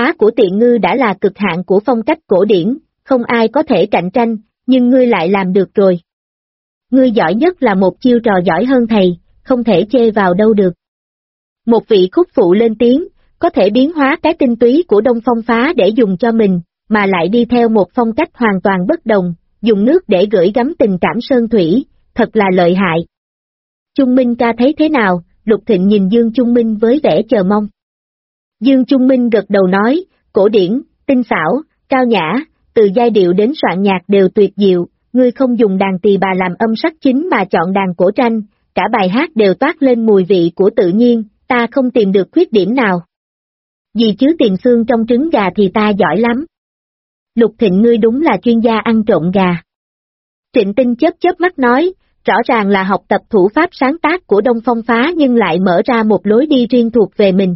phá của Tiện Ngư đã là cực hạn của phong cách cổ điển, không ai có thể cạnh tranh, nhưng ngươi lại làm được rồi. Ngươi giỏi nhất là một chiêu trò giỏi hơn thầy, không thể chê vào đâu được. Một vị khúc phụ lên tiếng, có thể biến hóa cái tinh túy của Đông Phong phá để dùng cho mình, mà lại đi theo một phong cách hoàn toàn bất đồng, dùng nước để gửi gắm tình cảm sơn thủy, thật là lợi hại. Chung Minh ca thấy thế nào? Lục Thịnh nhìn Dương Chung Minh với vẻ chờ mong. Dương Chung Minh gật đầu nói, cổ điển, tinh xảo, cao nhã, từ giai điệu đến soạn nhạc đều tuyệt diệu, ngươi không dùng đàn tỳ bà làm âm sắc chính mà chọn đàn cổ tranh, cả bài hát đều toát lên mùi vị của tự nhiên, ta không tìm được khuyết điểm nào. Gì chứ tiền xương trong trứng gà thì ta giỏi lắm. Lục Thịnh ngươi đúng là chuyên gia ăn trộn gà. Trịnh Tinh chớp chớp mắt nói, rõ ràng là học tập thủ pháp sáng tác của Đông Phong phá nhưng lại mở ra một lối đi riêng thuộc về mình.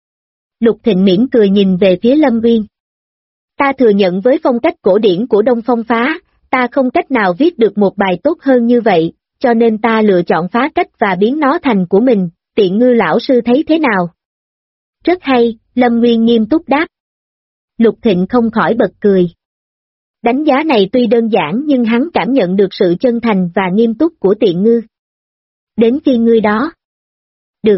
Lục Thịnh mỉm cười nhìn về phía Lâm Uyên. Ta thừa nhận với phong cách cổ điển của Đông Phong phá, ta không cách nào viết được một bài tốt hơn như vậy, cho nên ta lựa chọn phá cách và biến nó thành của mình, Tiện Ngư lão sư thấy thế nào? Rất hay, Lâm Nguyên nghiêm túc đáp. Lục Thịnh không khỏi bật cười. Đánh giá này tuy đơn giản nhưng hắn cảm nhận được sự chân thành và nghiêm túc của Tiện Ngư. Đến khi ngươi đó. Được.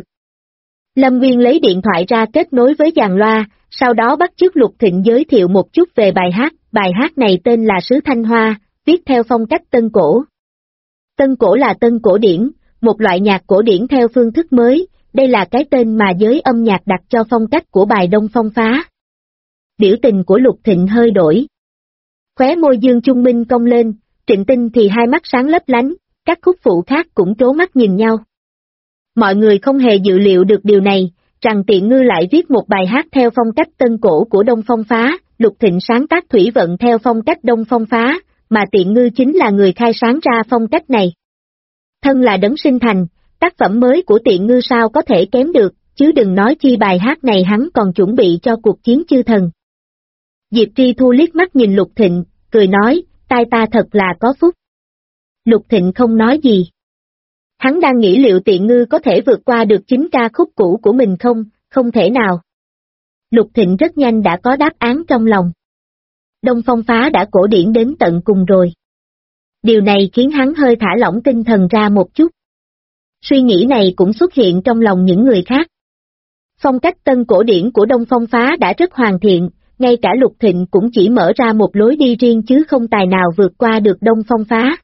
Lâm Nguyên lấy điện thoại ra kết nối với dàn loa, sau đó bắt chước Lục Thịnh giới thiệu một chút về bài hát này tên là Sứ Thanh Hoa, viết theo phong cách tân cổ. Tân cổ là tân cổ điển, một loại nhạc cổ điển theo phương thức mới, đây là cái tên mà giới âm nhạc đặt cho phong cách của bài Đông Phong phá. Biểu tình của Lục Thịnh hơi đổi. Khóe môi Dương Chung Minh cong lên, Trịnh Tinh thì hai mắt sáng lấp lánh, các khúc phụ khác cũng trố mắt nhìn nhau. Mọi người không hề dự liệu được điều này, rằng Tiện Ngư lại viết một bài hát theo phong cách tân cổ của Đông Phong phá, Lục Thịnh sáng tác thủy vận theo phong cách Đông Phong phá, mà Tiện Ngư chính là người khai sáng ra phong cách này. Thân là đấng sinh thành, tác phẩm mới của Tiện Ngư sao có thể kém được, chứ đừng nói chi bài hát này hắn còn chuẩn bị cho cuộc chiến chư thần. Diệp Tri Thu liếc mắt nhìn Lục Thịnh, cười nói, tai ta thật là có phúc. Lục Thịnh không nói gì. Hắn đang nghĩ liệu Tiện Ngư có thể vượt qua được chính ca khúc cũ của mình không, không thể nào. Lục Thịnh rất nhanh đã có đáp án trong lòng. Đông Phong phá đã cổ điển đến tận cùng rồi. Điều này khiến hắn hơi thả lỏng tinh thần ra một chút. Suy nghĩ này cũng xuất hiện trong lòng những người khác. Phong cách tân cổ điển của Đông Phong phá đã rất hoàn thiện, ngay cả Lục Thịnh cũng chỉ mở ra một lối đi riêng chứ không tài nào vượt qua được Đông Phong phá.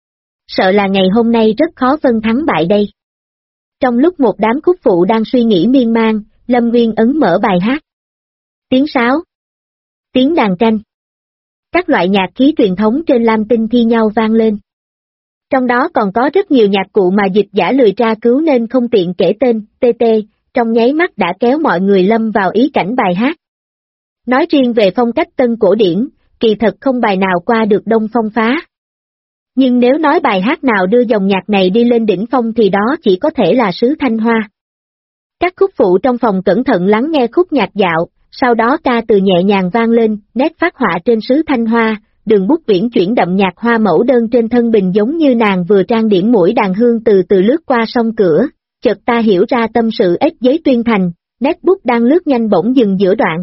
Sợ là ngày hôm nay rất khó phân thắng bại đây. Trong lúc một đám khúc phụ đang suy nghĩ miên man, Lâm Nguyên ấn mở bài hát. Tiếng sáo, tiếng đàn tranh. Các loại nhạc khí truyền thống trên Lam Tinh thi nhau vang lên. Trong đó còn có rất nhiều nhạc cụ mà dịch giả lười tra cứu nên không tiện kể tên, TT, trong nháy mắt đã kéo mọi người lâm vào ý cảnh bài hát. Nói riêng về phong cách tân cổ điển, kỳ thật không bài nào qua được Đông Phong phá. Nhưng nếu nói bài hát nào đưa dòng nhạc này đi lên đỉnh phong thì đó chỉ có thể là Sứ Thanh Hoa. Các khúc phụ trong phòng cẩn thận lắng nghe khúc nhạc dạo, sau đó ca từ nhẹ nhàng vang lên, nét phác họa trên Sứ Thanh Hoa, đường bút viễn chuyển đậm nhạc hoa mẫu đơn trên thân bình giống như nàng vừa trang điểm mũi đàn hương từ từ lướt qua song cửa, chợt ta hiểu ra tâm sự ếch giấy tuyên thành, nét bút đang lướt nhanh bỗng dừng giữa đoạn.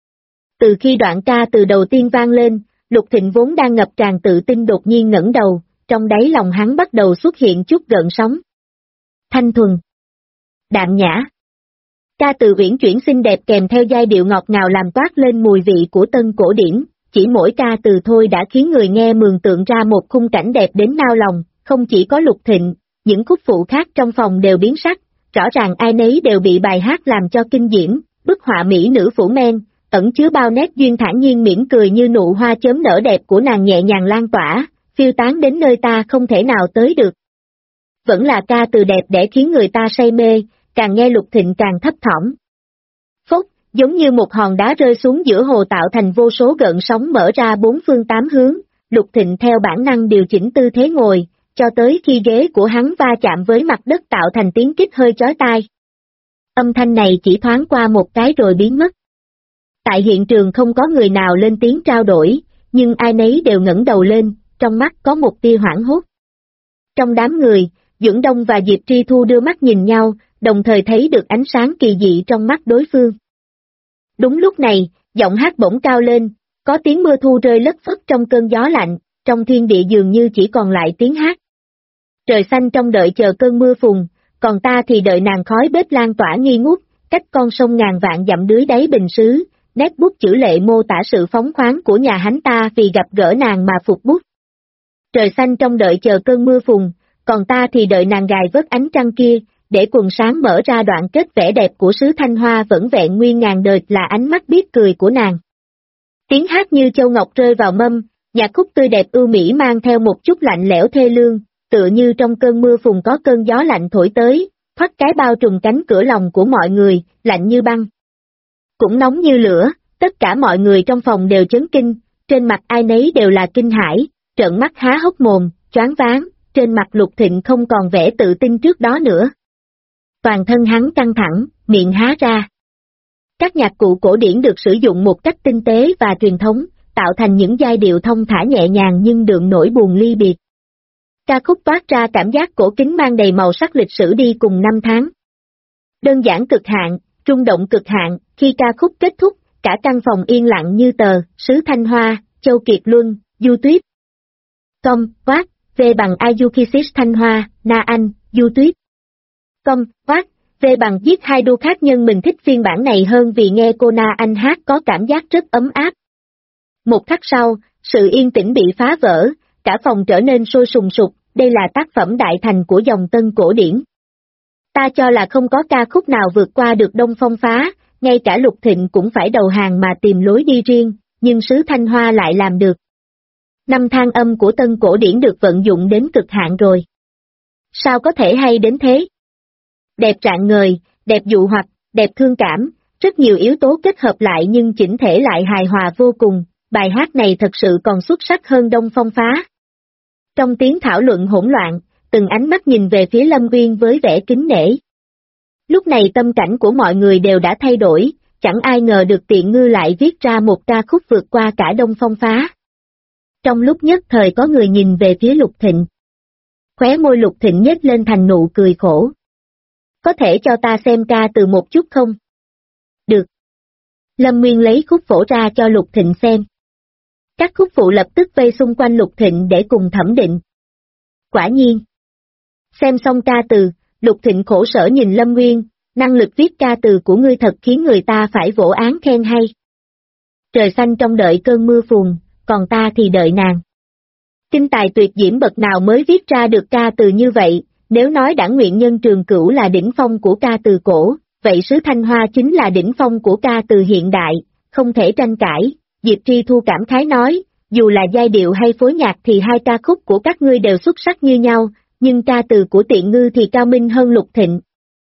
Từ khi đoạn ca từ đầu tiên vang lên, Lục Thịnh vốn đang ngập tràn tự tin đột nhiên ngẩng đầu, trong đáy lòng hắn bắt đầu xuất hiện chút gợn sóng. Thanh thuần, đạm nhã. Ca từ uyển chuyển xinh đẹp kèm theo giai điệu ngọt ngào làm toát lên mùi vị của tân cổ điển, chỉ mỗi ca từ thôi đã khiến người nghe mường tượng ra một khung cảnh đẹp đến nao lòng, không chỉ có Lục Thịnh, những khúc phụ khác trong phòng đều biến sắc, rõ ràng ai nấy đều bị bài hát làm cho kinh diễm, bức họa mỹ nữ phủ men, ẩn chứa bao nét duyên thản nhiên mỉm cười như nụ hoa chớm nở đẹp của nàng nhẹ nhàng lan tỏa, phiêu tán đến nơi ta không thể nào tới được. Vẫn là ca từ đẹp để khiến người ta say mê, càng nghe Lục Thịnh càng thấp thỏm. Phốc, giống như một hòn đá rơi xuống giữa hồ tạo thành vô số gợn sóng mở ra bốn phương tám hướng, Lục Thịnh theo bản năng điều chỉnh tư thế ngồi, cho tới khi ghế của hắn va chạm với mặt đất tạo thành tiếng kích hơi chói tai. Âm thanh này chỉ thoáng qua một cái rồi biến mất. Tại hiện trường không có người nào lên tiếng trao đổi, nhưng ai nấy đều ngẩng đầu lên, trong mắt có một tia hoảng hốt. Trong đám người, Duẩn Đông và Diệp Tri Thu đưa mắt nhìn nhau, đồng thời thấy được ánh sáng kỳ dị trong mắt đối phương. Đúng lúc này, giọng hát bỗng cao lên, có tiếng mưa thu rơi lất phất trong cơn gió lạnh, trong thiên địa dường như chỉ còn lại tiếng hát. Trời xanh trong đợi chờ cơn mưa phùn, còn ta thì đợi nàng khói bếp lan tỏa nghi ngút, cách con sông ngàn vạn dặm dưới đáy bình sứ, nét bút chữ lệ mô tả sự phóng khoáng của nhà hánh ta vì gặp gỡ nàng mà phục bút. Trời xanh trong đợi chờ cơn mưa phùn, còn ta thì đợi nàng gài vớt ánh trăng kia, để quần sáng mở ra đoạn kết vẻ đẹp của xứ Thanh Hoa vẫn vẹn nguyên ngàn đời là ánh mắt biết cười của nàng. Tiếng hát như châu ngọc rơi vào mâm, nhạc khúc tươi đẹp ưu mỹ mang theo một chút lạnh lẽo thê lương, tựa như trong cơn mưa phùn có cơn gió lạnh thổi tới, thoát cái bao trùm cánh cửa lòng của mọi người, lạnh như băng. Cũng nóng như lửa, tất cả mọi người trong phòng đều chấn kinh, trên mặt ai nấy đều là kinh hãi, trợn mắt há hốc mồm, choáng váng, trên mặt Lục Thịnh không còn vẻ tự tin trước đó nữa. Toàn thân hắn căng thẳng, miệng há ra. Các nhạc cụ cổ điển được sử dụng một cách tinh tế và truyền thống, tạo thành những giai điệu thông thả nhẹ nhàng nhưng đượm nỗi buồn ly biệt. Ca khúc toát ra cảm giác cổ kính mang đầy màu sắc lịch sử đi cùng năm tháng. Đơn giản cực hạn, rung động cực hạn, khi ca khúc kết thúc, cả căn phòng yên lặng như tờ, xứ Thanh Hoa, Châu Kiệt Luân, Du Tuyết. Công, Quát, V bằng Ayukisis Thanh Hoa, Na Anh, Du Tuyết. Công, Quát, V bằng giết hai đô khác nhưng mình thích phiên bản này hơn vì nghe cô Na Anh hát có cảm giác rất ấm áp. Một khắc sau, sự yên tĩnh bị phá vỡ, cả phòng trở nên sôi sùng sục, đây là tác phẩm đại thành của dòng tân cổ điển. Ta cho là không có ca khúc nào vượt qua được Đông Phong phá, ngay cả Lục Thịnh cũng phải đầu hàng mà tìm lối đi riêng, nhưng xứ Thanh Hoa lại làm được. Năm thang âm của tân cổ điển được vận dụng đến cực hạn rồi. Sao có thể hay đến thế? Đẹp rạng ngời, đẹp dụ hoặc, đẹp thương cảm, rất nhiều yếu tố kết hợp lại nhưng chỉnh thể lại hài hòa vô cùng, bài hát này thật sự còn xuất sắc hơn Đông Phong phá. Trong tiếng thảo luận hỗn loạn, từng ánh mắt nhìn về phía Lâm Nguyên với vẻ kính nể. Lúc này tâm cảnh của mọi người đều đã thay đổi, chẳng ai ngờ được Tiện Ngư lại viết ra một ca khúc vượt qua cả Đông Phong phá. Trong lúc nhất thời có người nhìn về phía Lục Thịnh. Khóe môi Lục Thịnh nhếch lên thành nụ cười khổ. Có thể cho ta xem ca từ một chút không? Được. Lâm Nguyên lấy khúc phổ ra cho Lục Thịnh xem. Các khúc phụ lập tức vây xung quanh Lục Thịnh để cùng thẩm định. Quả nhiên. Xem xong ca từ, Lục Thịnh khổ sở nhìn Lâm Nguyên, năng lực viết ca từ của ngươi thật khiến người ta phải vỗ án khen hay. Trời xanh trong đợi cơn mưa phùn, còn ta thì đợi nàng. Kinh tài tuyệt diễm bậc nào mới viết ra được ca từ như vậy, nếu nói Đảng Nguyện Nhân Trường Cửu là đỉnh phong của ca từ cổ, vậy xứ Thanh Hoa chính là đỉnh phong của ca từ hiện đại, không thể tranh cãi. Diệp Tri Thu cảm khái nói, dù là giai điệu hay phối nhạc thì hai ca khúc của các ngươi đều xuất sắc như nhau, nhưng ca từ của Tiện Ngư thì cao minh hơn Lục Thịnh.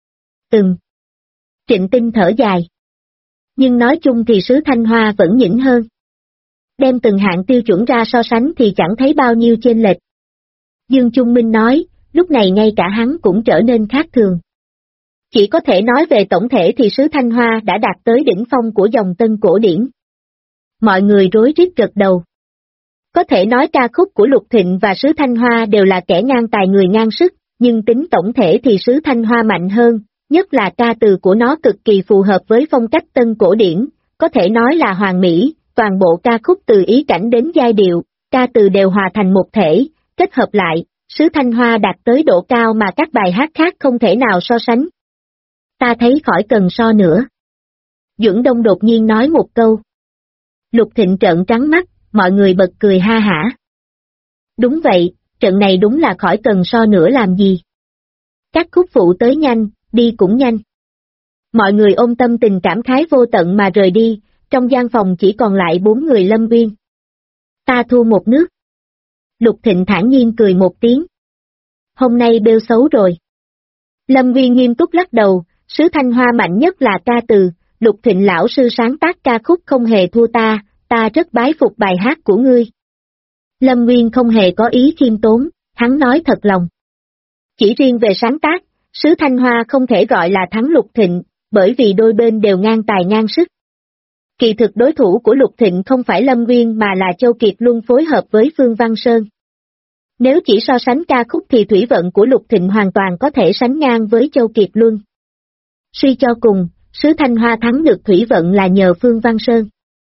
Trịnh Tinh thở dài. Nhưng nói chung thì xứ Thanh Hoa vẫn nhỉnh hơn. Đem từng hạng tiêu chuẩn ra so sánh thì chẳng thấy bao nhiêu chênh lệch. Dương Trung Minh nói, lúc này ngay cả hắn cũng trở nên khác thường. Chỉ có thể nói về tổng thể thì xứ Thanh Hoa đã đạt tới đỉnh phong của dòng tân cổ điển. Mọi người rối rít gật đầu. Có thể nói ca khúc của Lục Thịnh và xứ Thanh Hoa đều là kẻ ngang tài người ngang sức, nhưng tính tổng thể thì xứ Thanh Hoa mạnh hơn, nhất là ca từ của nó cực kỳ phù hợp với phong cách tân cổ điển, có thể nói là hoàn mỹ, toàn bộ ca khúc từ ý cảnh đến giai điệu, ca từ đều hòa thành một thể, kết hợp lại, xứ Thanh Hoa đạt tới độ cao mà các bài hát khác không thể nào so sánh. Ta thấy khỏi cần so nữa. Duẩn Đông đột nhiên nói một câu. Lục Thịnh trợn trắng mắt, mọi người bật cười ha hả. Đúng vậy, trận này đúng là khỏi cần so nữa làm gì. Các khúc phụ tới nhanh, đi cũng nhanh. Mọi người ôm tâm tình cảm khái vô tận mà rời đi, trong gian phòng chỉ còn lại 4 người Lâm Nguyên. Ta thua một nước. Lục Thịnh thản nhiên cười một tiếng. Hôm nay bêu xấu rồi. Lâm Nguyên nghiêm túc lắc đầu, xứ Thanh Hoa mạnh nhất là ca từ, Lục Thịnh lão sư sáng tác ca khúc không hề thua ta rất bái phục bài hát của ngươi. Lâm Nguyên không hề có ý khiêm tốn, hắn nói thật lòng. Chỉ riêng về sáng tác, xứ Thanh Hoa không thể gọi là thắng Lục Thịnh, bởi vì đôi bên đều ngang tài ngang sức. Kỳ thực đối thủ của Lục Thịnh không phải Lâm Nguyên mà là Châu Kiệt Luân phối hợp với Phương Văn Sơn. Nếu chỉ so sánh ca khúc thì thủy vận của Lục Thịnh hoàn toàn có thể sánh ngang với Châu Kiệt Luân. Suy cho cùng, xứ Thanh Hoa thắng được thủy vận là nhờ Phương Văn Sơn.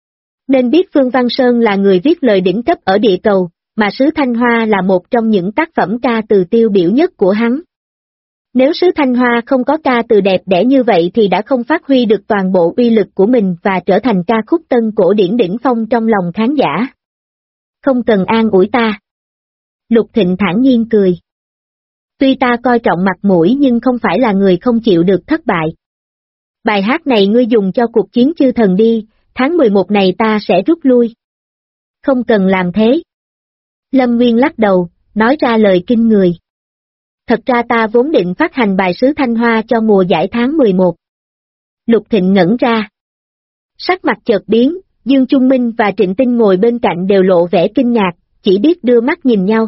Nên biết Phương Văn Sơn là người viết lời đỉnh cấp ở địa cầu, mà Sứ Thanh Hoa là một trong những tác phẩm ca từ tiêu biểu nhất của hắn. Nếu Sứ Thanh Hoa không có ca từ đẹp đẽ như vậy thì đã không phát huy được toàn bộ uy lực của mình và trở thành ca khúc tân cổ điển đỉnh phong trong lòng khán giả. Không cần an ủi ta. Lục Thịnh thản nhiên cười. Tuy ta coi trọng mặt mũi nhưng không phải là người không chịu được thất bại. Bài hát này ngươi dùng cho cuộc chiến chư thần đi, tháng 11 này ta sẽ rút lui. Không cần làm thế. Lâm Nguyên lắc đầu, nói ra lời kinh người. Thật ra ta vốn định phát hành bài Sứ Thanh Hoa cho mùa giải tháng 11. Lục Thịnh ngẩn ra. Sắc mặt chợt biến, Dương Trung Minh và Trịnh Tinh ngồi bên cạnh đều lộ vẻ kinh ngạc, chỉ biết đưa mắt nhìn nhau.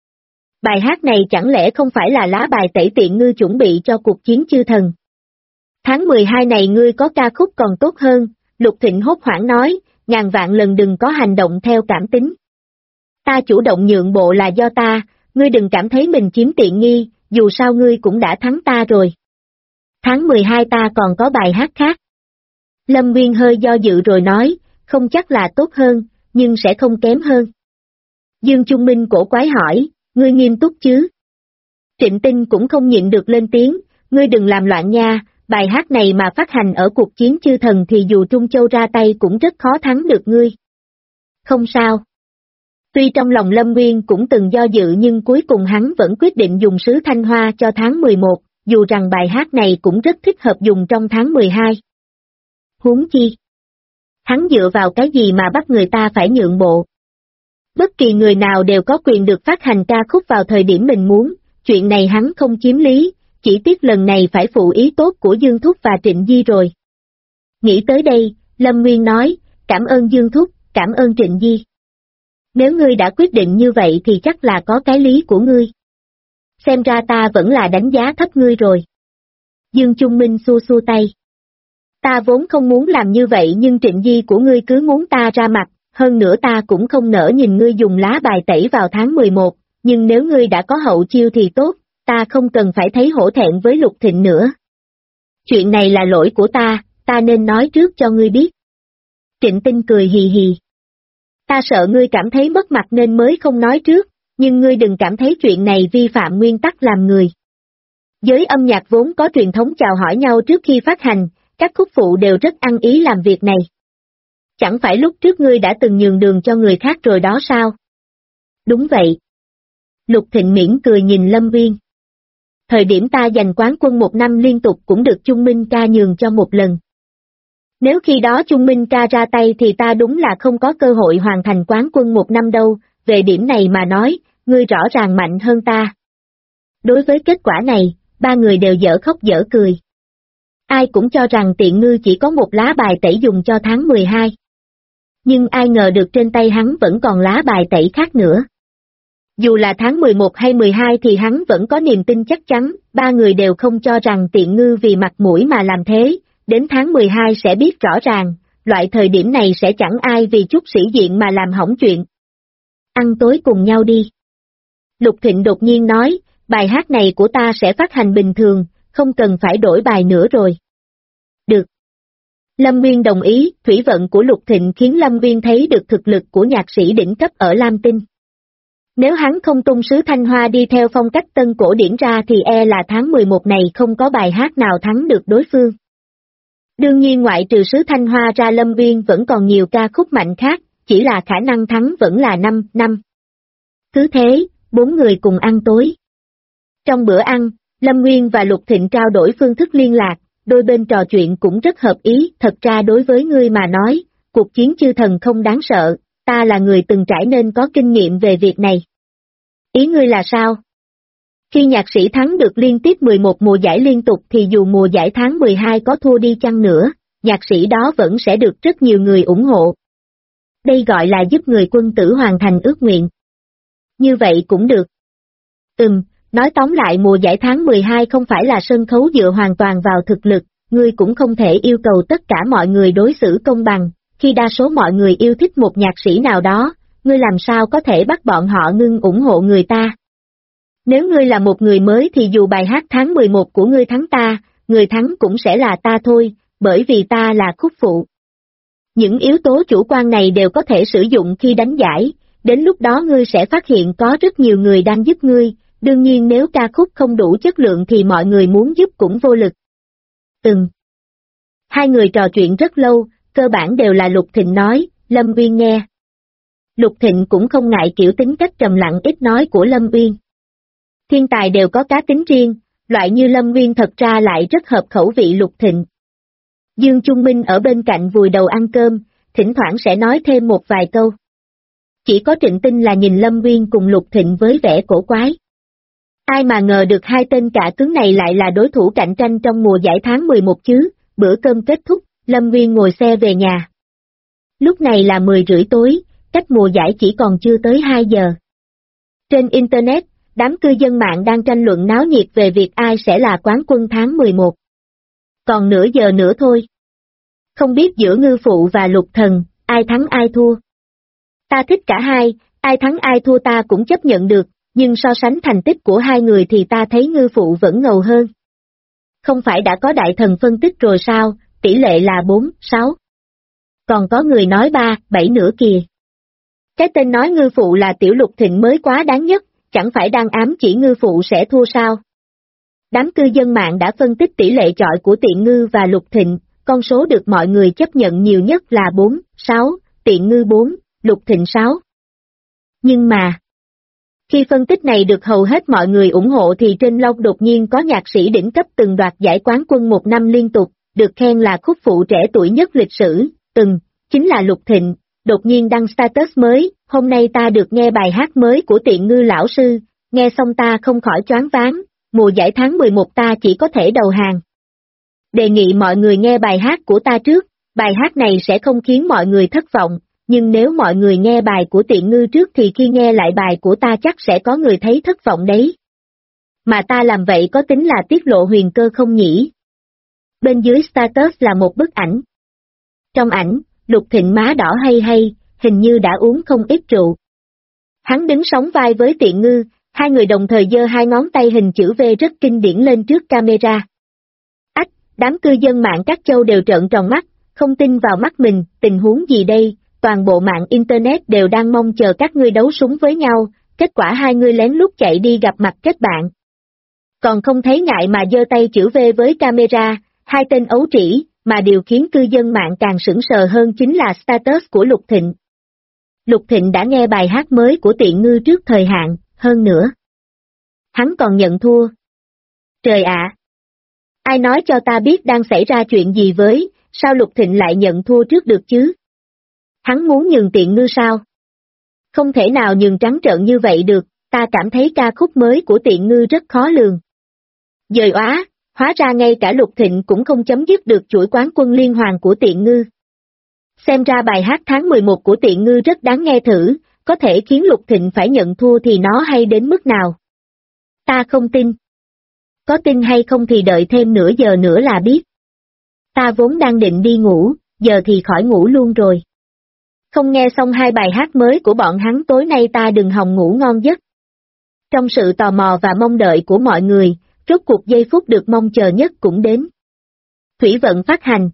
Bài hát này chẳng lẽ không phải là lá bài tẩy tiện ngươi chuẩn bị cho cuộc chiến chư thần? Tháng 12 này ngươi có ca khúc còn tốt hơn, Lục Thịnh hốt hoảng nói, ngàn vạn lần đừng có hành động theo cảm tính. Ta chủ động nhượng bộ là do ta, ngươi đừng cảm thấy mình chiếm tiện nghi, dù sao ngươi cũng đã thắng ta rồi. Tháng 12 ta còn có bài hát khác. Lâm Nguyên hơi do dự rồi nói, không chắc là tốt hơn, nhưng sẽ không kém hơn. Dương Trung Minh cổ quái hỏi, ngươi nghiêm túc chứ? Trịnh Tinh cũng không nhịn được lên tiếng, ngươi đừng làm loạn nha, bài hát này mà phát hành ở cuộc chiến chư thần thì dù Trung Châu ra tay cũng rất khó thắng được ngươi. Không sao. Tuy trong lòng Lâm Nguyên cũng từng do dự nhưng cuối cùng hắn vẫn quyết định dùng Sứ Thanh Hoa cho tháng 11, dù rằng bài hát này cũng rất thích hợp dùng trong tháng 12. Huống chi. Hắn dựa vào cái gì mà bắt người ta phải nhượng bộ? Bất kỳ người nào đều có quyền được phát hành ca khúc vào thời điểm mình muốn, chuyện này hắn không chiếm lý, chỉ tiếc lần này phải phụ ý tốt của Dương Thúc và Trịnh Di rồi. Nghĩ tới đây, Lâm Nguyên nói, cảm ơn Dương Thúc, cảm ơn Trịnh Di. Nếu ngươi đã quyết định như vậy thì chắc là có cái lý của ngươi. Xem ra ta vẫn là đánh giá thấp ngươi rồi. Dương Trung Minh xua xua tay. Ta vốn không muốn làm như vậy nhưng Trịnh Di của ngươi cứ muốn ta ra mặt, hơn nữa ta cũng không nỡ nhìn ngươi dùng lá bài tẩy vào tháng 11, nhưng nếu ngươi đã có hậu chiêu thì tốt, ta không cần phải thấy hổ thẹn với Lục Thịnh nữa. Chuyện này là lỗi của ta nên nói trước cho ngươi biết. Trịnh Tinh cười hì hì. Ta sợ ngươi cảm thấy mất mặt nên mới không nói trước, nhưng ngươi đừng cảm thấy chuyện này vi phạm nguyên tắc làm người. Giới âm nhạc vốn có truyền thống chào hỏi nhau trước khi phát hành, các khúc phụ đều rất ăn ý làm việc này. Chẳng phải lúc trước ngươi đã từng nhường đường cho người khác rồi đó sao? Đúng vậy. Lục Thịnh miễn cười nhìn Lâm Nguyên. Thời điểm ta giành quán quân 1 năm liên tục cũng được Trung Minh ca nhường cho 1 lần. Nếu khi đó Trung Minh ca ra tay thì ta đúng là không có cơ hội hoàn thành quán quân 1 năm đâu, về điểm này mà nói, ngươi rõ ràng mạnh hơn ta. Đối với kết quả này, ba người đều dở khóc dở cười. Ai cũng cho rằng tiện ngư chỉ có một lá bài tẩy dùng cho tháng 12. Nhưng ai ngờ được trên tay hắn vẫn còn lá bài tẩy khác nữa. Dù là tháng 11 hay 12 thì hắn vẫn có niềm tin chắc chắn, ba người đều không cho rằng tiện ngư vì mặt mũi mà làm thế, đến tháng 12 sẽ biết rõ ràng, loại thời điểm này sẽ chẳng ai vì chút sĩ diện mà làm hỏng chuyện. Ăn tối cùng nhau đi. Lục Thịnh đột nhiên nói, bài hát này của ta sẽ phát hành bình thường, không cần phải đổi bài nữa rồi. Được. Lâm Nguyên đồng ý, thủy vận của Lục Thịnh khiến Lâm Nguyên thấy được thực lực của nhạc sĩ đỉnh cấp ở Lam Tinh. Nếu hắn không tung Sứ Thanh Hoa đi theo phong cách tân cổ điển ra thì là tháng 11 này không có bài hát nào thắng được đối phương. Đương nhiên ngoại trừ Sứ Thanh Hoa ra Lâm Nguyên vẫn còn nhiều ca khúc mạnh khác, chỉ là khả năng thắng vẫn là 5. Cứ thế, 4 người cùng ăn tối. Trong bữa ăn, Lâm Nguyên và Lục Thịnh trao đổi phương thức liên lạc, đôi bên trò chuyện cũng rất hợp ý, thật ra đối với ngươi mà nói, cuộc chiến chư thần không đáng sợ, ta là người từng trải nên có kinh nghiệm về việc này. Ý ngươi là sao? Khi nhạc sĩ thắng được liên tiếp 11 mùa giải liên tục thì dù mùa giải tháng 12 có thua đi chăng nữa, nhạc sĩ đó vẫn sẽ được rất nhiều người ủng hộ. Đây gọi là giúp người quân tử hoàn thành ước nguyện. Như vậy cũng được. Nói tóm lại mùa giải tháng 12 không phải là sân khấu dựa hoàn toàn vào thực lực, ngươi cũng không thể yêu cầu tất cả mọi người đối xử công bằng, khi đa số mọi người yêu thích một nhạc sĩ nào đó, ngươi làm sao có thể bắt bọn họ ngưng ủng hộ người ta. Nếu ngươi là một người mới thì dù bài hát tháng 11 của ngươi thắng ta, người thắng cũng sẽ là ta thôi, bởi vì ta là khúc phụ. Những yếu tố chủ quan này đều có thể sử dụng khi đánh giải, đến lúc đó ngươi sẽ phát hiện có rất nhiều người đang giúp ngươi, đương nhiên nếu ca khúc không đủ chất lượng thì mọi người muốn giúp cũng vô lực. Hai người trò chuyện rất lâu, cơ bản đều là Lục Thịnh nói, Lâm Uyên nghe. Lục Thịnh cũng không ngại kiểu tính cách trầm lặng ít nói của Lâm Uyên. Thiên tài đều có cá tính riêng, loại như Lâm Uyên thật ra lại rất hợp khẩu vị Lục Thịnh. Dương Trung Minh ở bên cạnh vùi đầu ăn cơm, thỉnh thoảng sẽ nói thêm một vài câu. Chỉ có Trịnh Tinh là nhìn Lâm Uyên cùng Lục Thịnh với vẻ cổ quái. Ai mà ngờ được hai tên cả cứng này lại là đối thủ cạnh tranh trong mùa giải tháng 11 chứ, bữa cơm kết thúc, Lâm Uyên ngồi xe về nhà. Lúc này là 10 rưỡi tối, cách mùa giải chỉ còn chưa tới 2 giờ. Trên Internet, đám cư dân mạng đang tranh luận náo nhiệt về việc ai sẽ là quán quân tháng 11. Còn nửa giờ nữa thôi. Không biết giữa Ngư Phụ và Lục Thần, ai thắng ai thua. Ta thích cả hai, ai thắng ai thua ta cũng chấp nhận được, nhưng so sánh thành tích của hai người thì ta thấy Ngư Phụ vẫn ngầu hơn. Không phải đã có đại thần phân tích rồi sao, tỷ lệ là 4-6. Còn có người nói 3-7 nữa kìa. Cái tên nói Ngư Phụ là tiểu Lục Thịnh mới quá đáng nhất, chẳng phải đang ám chỉ Ngư Phụ sẽ thua sao? Đám cư dân mạng đã phân tích tỷ lệ chọi của Tiện Ngư và Lục Thịnh, con số được mọi người chấp nhận nhiều nhất là 4-6, Tiện Ngư 4, Lục Thịnh 6. Nhưng mà, khi phân tích này được hầu hết mọi người ủng hộ thì trên blog đột nhiên có nhạc sĩ đỉnh cấp từng đoạt giải quán quân 1 năm liên tục, được khen là khúc phụ trẻ tuổi nhất lịch sử, chính là Lục Thịnh, đột nhiên đăng status mới, hôm nay ta được nghe bài hát mới của Tiện Ngư lão sư, nghe xong ta không khỏi choáng váng, mùa giải tháng 11 ta chỉ có thể đầu hàng. Đề nghị mọi người nghe bài hát của ta trước, bài hát này sẽ không khiến mọi người thất vọng, nhưng nếu mọi người nghe bài của Tiện Ngư trước thì khi nghe lại bài của ta chắc sẽ có người thấy thất vọng đấy. Mà ta làm vậy có tính là tiết lộ huyền cơ không nhỉ? Bên dưới status là một bức ảnh. Trong ảnh, Lục Thịnh má đỏ hay, hình như đã uống không ít rượu. Hắn đứng sóng vai với Tiện Ngư, hai người đồng thời giơ hai ngón tay hình chữ V rất kinh điển lên trước camera. Đám cư dân mạng các châu đều trợn tròn mắt, không tin vào mắt mình, tình huống gì đây, toàn bộ mạng Internet đều đang mong chờ các ngươi đấu súng với nhau, kết quả hai người lén lút chạy đi gặp mặt kết bạn. Còn không thấy ngại mà giơ tay chữ V với camera, hai tên ấu trĩ, mà điều khiến cư dân mạng càng sững sờ hơn chính là status của Lục Thịnh. Lục Thịnh đã nghe bài hát mới của Tiện Ngư trước thời hạn, hơn nữa. Hắn còn nhận thua. Trời ạ! Ai nói cho ta biết đang xảy ra chuyện gì với, sao Lục Thịnh lại nhận thua trước được chứ? Hắn muốn nhường Tiện Ngư sao? Không thể nào nhường trắng trợn như vậy được, ta cảm thấy ca khúc mới của Tiện Ngư rất khó lường. Giời óa, hóa ra ngay cả Lục Thịnh cũng không chấm dứt được chuỗi quán quân liên hoàn của Tiện Ngư. Xem ra bài hát tháng 11 của Tiện Ngư rất đáng nghe thử, có thể khiến Lục Thịnh phải nhận thua thì nó hay đến mức nào? Ta không tin. Có tin hay không thì đợi thêm nửa giờ nữa là biết. Ta vốn đang định đi ngủ, giờ thì khỏi ngủ luôn rồi. Không nghe xong hai bài hát mới của bọn hắn tối nay ta đừng hòng ngủ ngon giấc. Trong sự tò mò và mong đợi của mọi người, rốt cuộc giây phút được mong chờ nhất cũng đến. Thủy Vận phát hành.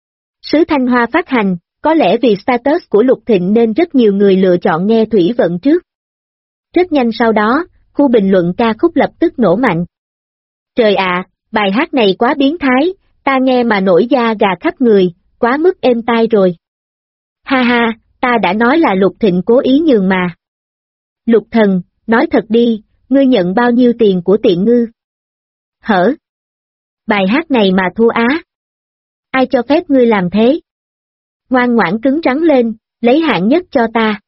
Sứ Thanh Hoa phát hành, có lẽ vì status của Lục Thịnh nên rất nhiều người lựa chọn nghe Thủy Vận trước. Rất nhanh sau đó, khu bình luận ca khúc lập tức nổ mạnh. Trời ạ, bài hát này quá biến thái, ta nghe mà nổi da gà khắp người, quá mức êm tai rồi. Ha ha, ta đã nói là Lục Thịnh cố ý nhường mà. Lục Thần, nói thật đi, ngươi nhận bao nhiêu tiền của Tiện Ngư? Hở? Bài hát này mà thua á? Ai cho phép ngươi làm thế? Ngoan ngoãn cứng rắn lên, lấy hạng nhất cho ta.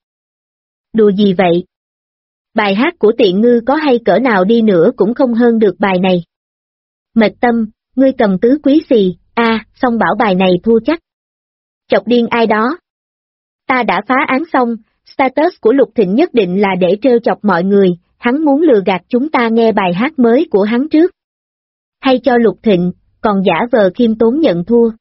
Đùa gì vậy? Bài hát của Tiện Ngư có hay cỡ nào đi nữa cũng không hơn được bài này. Mệt Tâm, ngươi cầm tứ quý xì, xong bảo bài này thua chắc. Chọc điên ai đó. Ta đã phá án xong, status của Lục Thịnh nhất định là để trêu chọc mọi người, hắn muốn lừa gạt chúng ta nghe bài hát mới của hắn trước. Hay cho Lục Thịnh, còn giả vờ khiêm tốn nhận thua.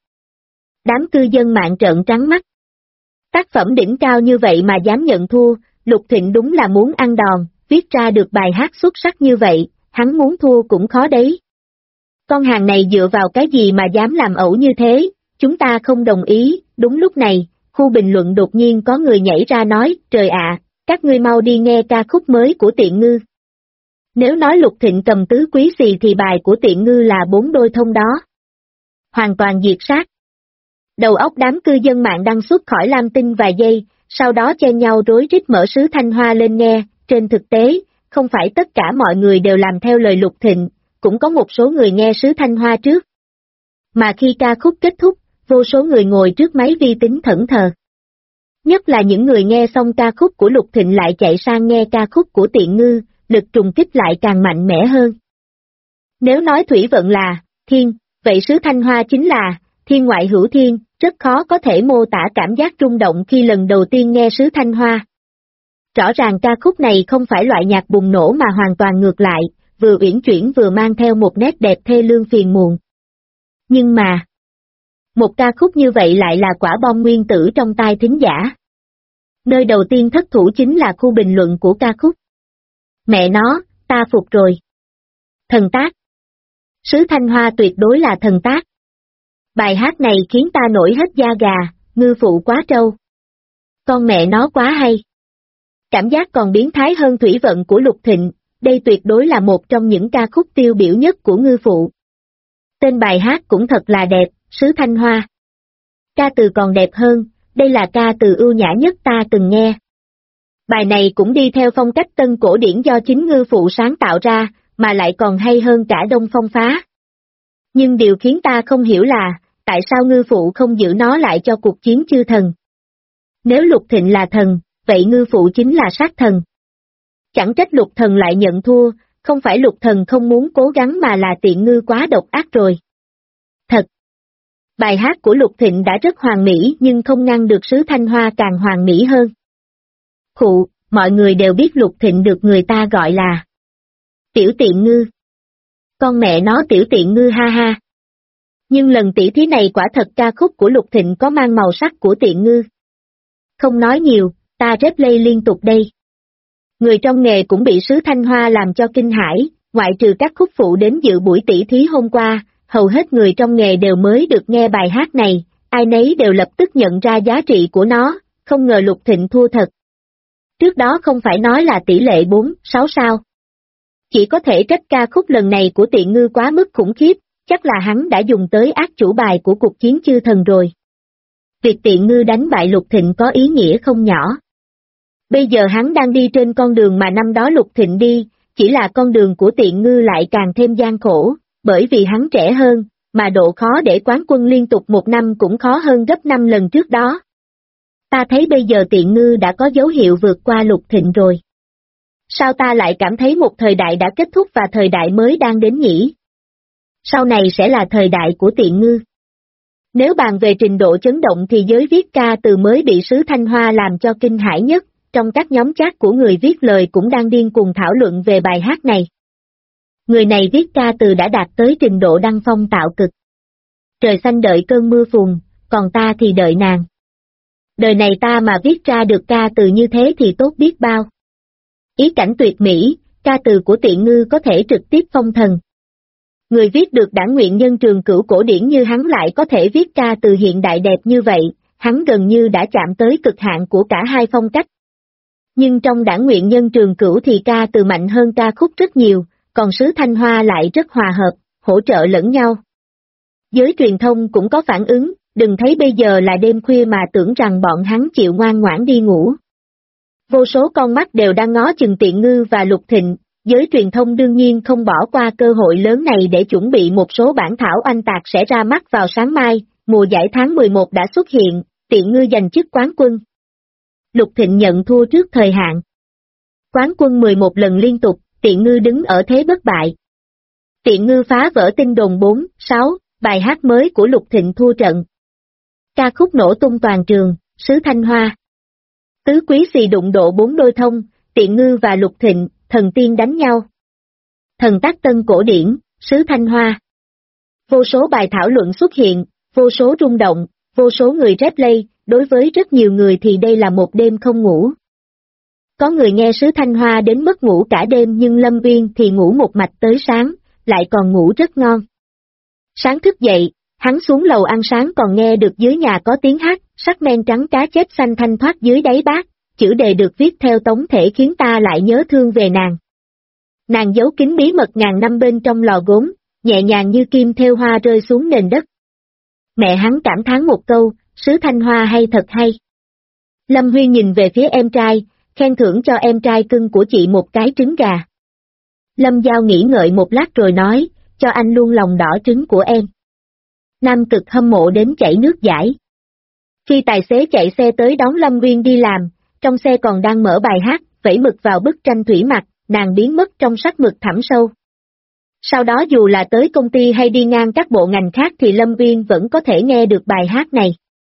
Đám cư dân mạng trợn trắng mắt. Tác phẩm đỉnh cao như vậy mà dám nhận thua, Lục Thịnh đúng là muốn ăn đòn, viết ra được bài hát xuất sắc như vậy, hắn muốn thua cũng khó đấy. Con hàng này dựa vào cái gì mà dám làm ẩu như thế, chúng ta không đồng ý, đúng lúc này, khu bình luận đột nhiên có người nhảy ra nói, trời ạ, các ngươi mau đi nghe ca khúc mới của Tiện Ngư. Nếu nói Lục Thịnh cầm tứ quý xì thì bài của Tiện Ngư là 4 đôi thông đó. Hoàn toàn diệt sát. Đầu óc đám cư dân mạng đăng xuất khỏi Lam Tinh vài giây, sau đó chen nhau rối rít mở sứ Thanh Hoa lên nghe, trên thực tế, không phải tất cả mọi người đều làm theo lời Lục Thịnh, cũng có một số người nghe sứ Thanh Hoa trước. Mà khi ca khúc kết thúc, vô số người ngồi trước máy vi tính thẫn thờ. Nhất là những người nghe xong ca khúc của Lục Thịnh lại chạy sang nghe ca khúc của Tiện Ngư, lực trùng kích lại càng mạnh mẽ hơn. Nếu nói thủy vận là thiên, vậy sứ Thanh Hoa chính là thiên ngoại hữu thiên, rất khó có thể mô tả cảm giác rung động khi lần đầu tiên nghe sứ Thanh Hoa. Rõ ràng ca khúc này không phải loại nhạc bùng nổ mà hoàn toàn ngược lại, vừa uyển chuyển vừa mang theo một nét đẹp thê lương phiền muộn. Nhưng mà, một ca khúc như vậy lại là quả bom nguyên tử trong tai thính giả. Nơi đầu tiên thất thủ chính là khu bình luận của ca khúc. Mẹ nó, ta phục rồi. Thần tác. Sứ Thanh Hoa tuyệt đối là thần tác. Bài hát này khiến ta nổi hết da gà, ngư phụ quá trâu. Con mẹ nó quá hay. Cảm giác còn biến thái hơn thủy vận của Lục Thịnh, đây tuyệt đối là một trong những ca khúc tiêu biểu nhất của ngư phụ. Tên bài hát cũng thật là đẹp, sứ Thanh Hoa. Ca từ còn đẹp hơn, đây là ca từ ưu nhã nhất ta từng nghe. Bài này cũng đi theo phong cách tân cổ điển do chính ngư phụ sáng tạo ra, mà lại còn hay hơn cả Đông Phong phá. Nhưng điều khiến ta không hiểu là, tại sao ngư phụ không giữ nó lại cho cuộc chiến chư thần? Nếu Lục Thịnh là thần, vậy ngư phụ chính là sát thần. Chẳng trách Lục Thần lại nhận thua, không phải Lục Thần không muốn cố gắng mà là Tiện Ngư quá độc ác rồi. Thật! Bài hát của Lục Thịnh đã rất hoàn mỹ nhưng không ngăn được sứ Thanh Hoa càng hoàn mỹ hơn. Khụ, mọi người đều biết Lục Thịnh được người ta gọi là Tiểu Tiện Ngư. Con mẹ nó Tiểu Tiện Ngư ha ha. Nhưng lần tỉ thí này quả thật ca khúc của Lục Thịnh có mang màu sắc của Tiện Ngư. Không nói nhiều, ta replay liên tục đây. Người trong nghề cũng bị sứ Thanh Hoa làm cho kinh hãi, ngoại trừ các khúc phụ đến dự buổi tỉ thí hôm qua, hầu hết người trong nghề đều mới được nghe bài hát này, ai nấy đều lập tức nhận ra giá trị của nó, không ngờ Lục Thịnh thua thật. Trước đó không phải nói là tỷ lệ 4-6 sao. Chỉ có thể trách ca khúc lần này của Tiện Ngư quá mức khủng khiếp, chắc là hắn đã dùng tới ác chủ bài của cuộc chiến chư thần rồi. Việc Tiện Ngư đánh bại Lục Thịnh có ý nghĩa không nhỏ. Bây giờ hắn đang đi trên con đường mà năm đó Lục Thịnh đi, chỉ là con đường của Tiện Ngư lại càng thêm gian khổ, bởi vì hắn trẻ hơn, mà độ khó để quán quân liên tục một năm cũng khó hơn gấp 5 lần trước đó. Ta thấy bây giờ Tiện Ngư đã có dấu hiệu vượt qua Lục Thịnh rồi. Sao ta lại cảm thấy một thời đại đã kết thúc và thời đại mới đang đến nhỉ? Sau này sẽ là thời đại của Tiện Ngư. Nếu bàn về trình độ chấn động thì giới viết ca từ mới bị sứ Thanh Hoa làm cho kinh hãi nhất, trong các nhóm chat của người viết lời cũng đang điên cuồng thảo luận về bài hát này. Người này viết ca từ đã đạt tới trình độ đăng phong tạo cực. Trời xanh đợi cơn mưa phùn, còn ta thì đợi nàng. Đời này ta mà viết ra được ca từ như thế thì tốt biết bao. Ý cảnh tuyệt mỹ, ca từ của Tiện Ngư có thể trực tiếp phong thần. Người viết được đảng nguyện nhân trường cửu cổ điển như hắn lại có thể viết ca từ hiện đại đẹp như vậy, hắn gần như đã chạm tới cực hạn của cả hai phong cách. Nhưng trong đảng nguyện nhân trường cửu thì ca từ mạnh hơn ca khúc rất nhiều, còn sứ Thanh Hoa lại rất hòa hợp, hỗ trợ lẫn nhau. Giới truyền thông cũng có phản ứng, đừng thấy bây giờ là đêm khuya mà tưởng rằng bọn hắn chịu ngoan ngoãn đi ngủ. Vô số con mắt đều đang ngó chừng Tiện Ngư và Lục Thịnh, giới truyền thông đương nhiên không bỏ qua cơ hội lớn này để chuẩn bị một số bản thảo oanh tạc sẽ ra mắt vào sáng mai, mùa giải tháng 11 đã xuất hiện, Tiện Ngư giành chức quán quân. Lục Thịnh nhận thua trước thời hạn. Quán quân 11 lần liên tục, Tiện Ngư đứng ở thế bất bại. Tiện Ngư phá vỡ tin đồn 4-6, bài hát mới của Lục Thịnh thua trận. Ca khúc nổ tung toàn trường, sứ Thanh Hoa. Tứ quý xì đụng độ 4 đôi thông, Tiện Ngư và Lục Thịnh, thần tiên đánh nhau. Thần tác tân cổ điển, sứ Thanh Hoa. Vô số bài thảo luận xuất hiện, vô số rung động, vô số người replay, đối với rất nhiều người thì đây là một đêm không ngủ. Có người nghe sứ Thanh Hoa đến mất ngủ cả đêm nhưng Lâm Uyên thì ngủ một mạch tới sáng, lại còn ngủ rất ngon. Sáng thức dậy, Hắn xuống lầu ăn sáng còn nghe được dưới nhà có tiếng hát, sắc men trắng cá chép xanh thanh thoát dưới đáy bát, chữ đề được viết theo tống thể khiến ta lại nhớ thương về nàng. Nàng giấu kín bí mật ngàn năm bên trong lò gốm, nhẹ nhàng như kim thêu hoa rơi xuống nền đất. Mẹ hắn cảm thán một câu, sứ Thanh Hoa hay thật hay. Lâm Huyên nhìn về phía em trai, khen thưởng cho em trai cưng của chị một cái trứng gà. Lâm Giao nghĩ ngợi một lát rồi nói, cho anh luôn lòng đỏ trứng của em. Nam Cực hâm mộ đến chảy nước dãi. Khi tài xế chạy xe tới đón Lâm Huyên đi làm, trong xe còn đang mở bài hát, vẫy mực vào bức tranh thủy mặc, nàng biến mất trong sắc mực thẳm sâu. Sau đó dù là tới công ty hay đi ngang các bộ ngành khác thì Lâm Huyên vẫn có thể nghe được bài hát này.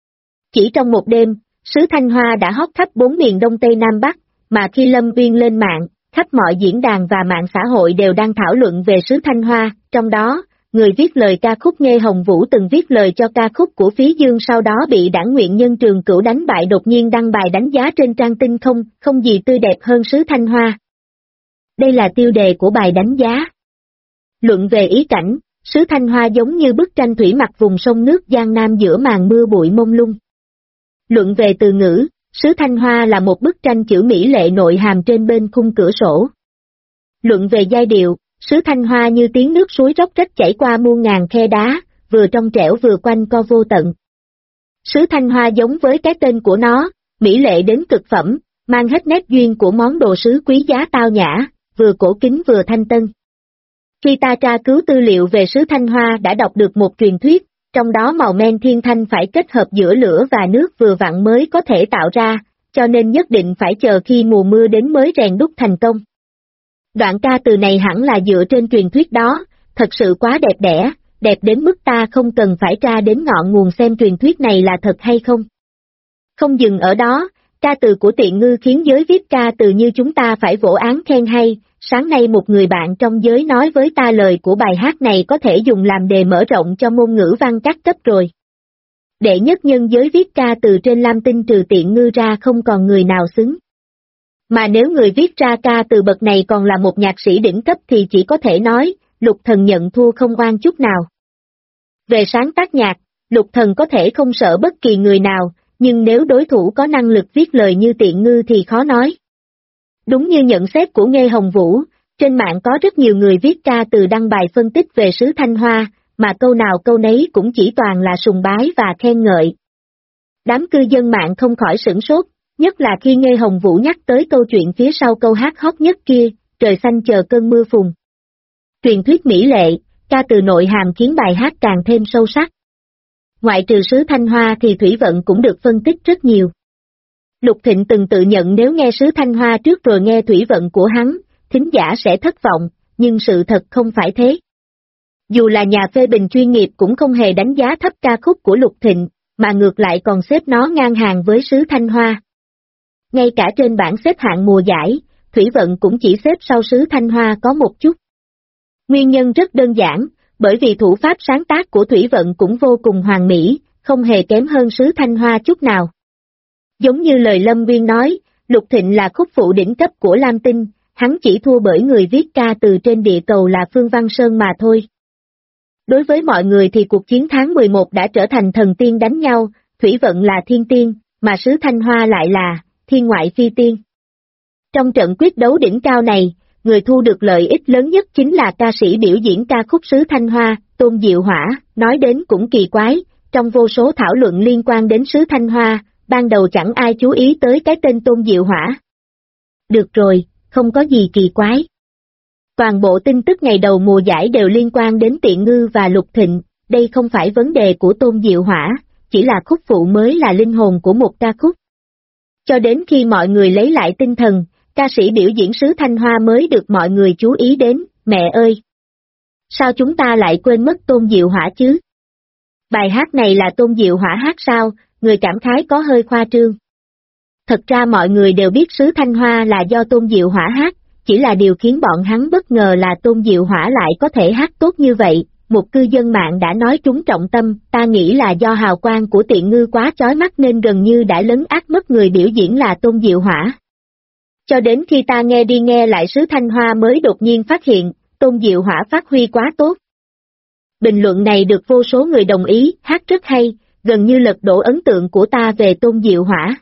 Chỉ trong một đêm, sứ Thanh Hoa đã hót khắp bốn miền Đông Tây Nam Bắc, mà khi Lâm Huyên lên mạng, khắp mọi diễn đàn và mạng xã hội đều đang thảo luận về sứ Thanh Hoa, trong đó, người viết lời ca khúc Nghê Hồng Vũ từng viết lời cho ca khúc của Phí Dương sau đó bị đảng nguyện nhân Trường Cửu đánh bại đột nhiên đăng bài đánh giá trên trang tin không gì tươi đẹp hơn sứ Thanh Hoa. Đây là tiêu đề của bài đánh giá. Luận về ý cảnh, sứ Thanh Hoa giống như bức tranh thủy mặc vùng sông nước Giang Nam giữa màn mưa bụi mông lung. Luận về từ ngữ, sứ Thanh Hoa là một bức tranh chữ mỹ lệ nội hàm trên bên khung cửa sổ. Luận về giai điệu, sứ Thanh Hoa như tiếng nước suối róc rách chảy qua muôn ngàn khe đá, vừa trong trẻo vừa quanh co vô tận. Sứ Thanh Hoa giống với cái tên của nó, mỹ lệ đến cực phẩm, mang hết nét duyên của món đồ sứ quý giá tao nhã, vừa cổ kính vừa thanh tân. Khi ta tra cứu tư liệu về sứ Thanh Hoa đã đọc được một truyền thuyết, trong đó màu men thiên thanh phải kết hợp giữa lửa và nước vừa vặn mới có thể tạo ra, cho nên nhất định phải chờ khi mùa mưa đến mới rèn đúc thành công. Đoạn ca từ này hẳn là dựa trên truyền thuyết đó, thật sự quá đẹp đẽ, đẹp đến mức ta không cần phải tra đến ngọn nguồn xem truyền thuyết này là thật hay không. Không dừng ở đó, ca từ của Tiện Ngư khiến giới viết ca từ như chúng ta phải vỗ án khen hay. Sáng nay một người bạn trong giới nói với ta lời của bài hát này có thể dùng làm đề mở rộng cho môn ngữ văn các cấp rồi. Đệ nhất nhân giới viết ca từ trên Lam Tinh trừ Tiện Ngư ra không còn người nào xứng. Mà nếu người viết ra ca từ bậc này còn là một nhạc sĩ đỉnh cấp thì chỉ có thể nói, Lục Thần nhận thua không oan chút nào. Về sáng tác nhạc, Lục Thần có thể không sợ bất kỳ người nào, nhưng nếu đối thủ có năng lực viết lời như Tiện Ngư thì khó nói. Đúng như nhận xét của Nghê Hồng Vũ, trên mạng có rất nhiều người viết ca từ đăng bài phân tích về sứ Thanh Hoa, mà câu nào câu nấy cũng chỉ toàn là sùng bái và khen ngợi. Đám cư dân mạng không khỏi sửng sốt, nhất là khi Nghê Hồng Vũ nhắc tới câu chuyện phía sau câu hát hot nhất kia, trời xanh chờ cơn mưa phùn. Truyền thuyết mỹ lệ, ca từ nội hàm khiến bài hát càng thêm sâu sắc. Ngoại trừ sứ Thanh Hoa thì thủy vận cũng được phân tích rất nhiều. Lục Thịnh từng tự nhận nếu nghe sứ Thanh Hoa trước rồi nghe thủy vận của hắn, thính giả sẽ thất vọng, nhưng sự thật không phải thế. Dù là nhà phê bình chuyên nghiệp cũng không hề đánh giá thấp ca khúc của Lục Thịnh, mà ngược lại còn xếp nó ngang hàng với sứ Thanh Hoa. Ngay cả trên bảng xếp hạng mùa giải, thủy vận cũng chỉ xếp sau sứ Thanh Hoa có một chút. Nguyên nhân rất đơn giản, bởi vì thủ pháp sáng tác của thủy vận cũng vô cùng hoàn mỹ, không hề kém hơn sứ Thanh Hoa chút nào. Giống như lời Lâm Viên nói, Lục Thịnh là khúc phụ đỉnh cấp của Lam Tinh, hắn chỉ thua bởi người viết ca từ trên địa cầu là Phương Văn Sơn mà thôi. Đối với mọi người thì cuộc chiến tháng 11 đã trở thành thần tiên đánh nhau, thủy vận là thiên tiên, mà sứ Thanh Hoa lại là thiên ngoại phi tiên. Trong trận quyết đấu đỉnh cao này, người thu được lợi ích lớn nhất chính là ca sĩ biểu diễn ca khúc sứ Thanh Hoa, Tôn Diệu Hỏa, nói đến cũng kỳ quái, trong vô số thảo luận liên quan đến sứ Thanh Hoa, ban đầu chẳng ai chú ý tới cái tên Tôn Diệu Hỏa. Được rồi, không có gì kỳ quái. Toàn bộ tin tức ngày đầu mùa giải đều liên quan đến Tiện Ngư và Lục Thịnh, đây không phải vấn đề của Tôn Diệu Hỏa, chỉ là khúc phụ mới là linh hồn của một ca khúc. Cho đến khi mọi người lấy lại tinh thần, ca sĩ biểu diễn sứ Thanh Hoa mới được mọi người chú ý đến, mẹ ơi! Sao chúng ta lại quên mất Tôn Diệu Hỏa chứ? Bài hát này là Tôn Diệu Hỏa hát sao, người cảm khái có hơi khoa trương. Thật ra mọi người đều biết sứ Thanh Hoa là do Tôn Diệu Hỏa hát, chỉ là điều khiến bọn hắn bất ngờ là Tôn Diệu Hỏa lại có thể hát tốt như vậy. Một cư dân mạng đã nói trúng trọng tâm, ta nghĩ là do hào quang của Tiện Ngư quá chói mắt nên gần như đã lấn át mất người biểu diễn là Tôn Diệu Hỏa. Cho đến khi ta nghe đi nghe lại sứ Thanh Hoa mới đột nhiên phát hiện, Tôn Diệu Hỏa phát huy quá tốt. Bình luận này được vô số người đồng ý, hát rất hay, gần như lật đổ ấn tượng của ta về Tôn Diệu Hỏa.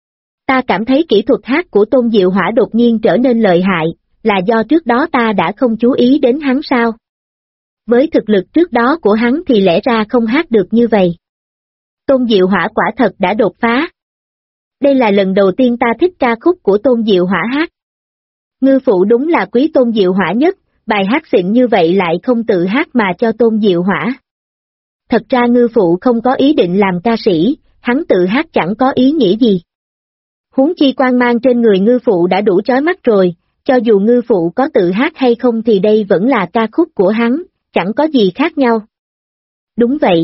Ta cảm thấy kỹ thuật hát của Tôn Diệu Hỏa đột nhiên trở nên lợi hại, là do trước đó ta đã không chú ý đến hắn sao? Với thực lực trước đó của hắn thì lẽ ra không hát được như vậy. Tôn Diệu Hỏa quả thật đã đột phá. Đây là lần đầu tiên ta thích ca khúc của Tôn Diệu Hỏa hát. Ngư phụ đúng là quý Tôn Diệu Hỏa nhất, bài hát xịn như vậy lại không tự hát mà cho Tôn Diệu Hỏa. Thật ra ngư phụ không có ý định làm ca sĩ, hắn tự hát chẳng có ý nghĩa gì. Huống chi quang mang trên người ngư phụ đã đủ chói mắt rồi, cho dù ngư phụ có tự hát hay không thì đây vẫn là ca khúc của hắn, chẳng có gì khác nhau. Đúng vậy.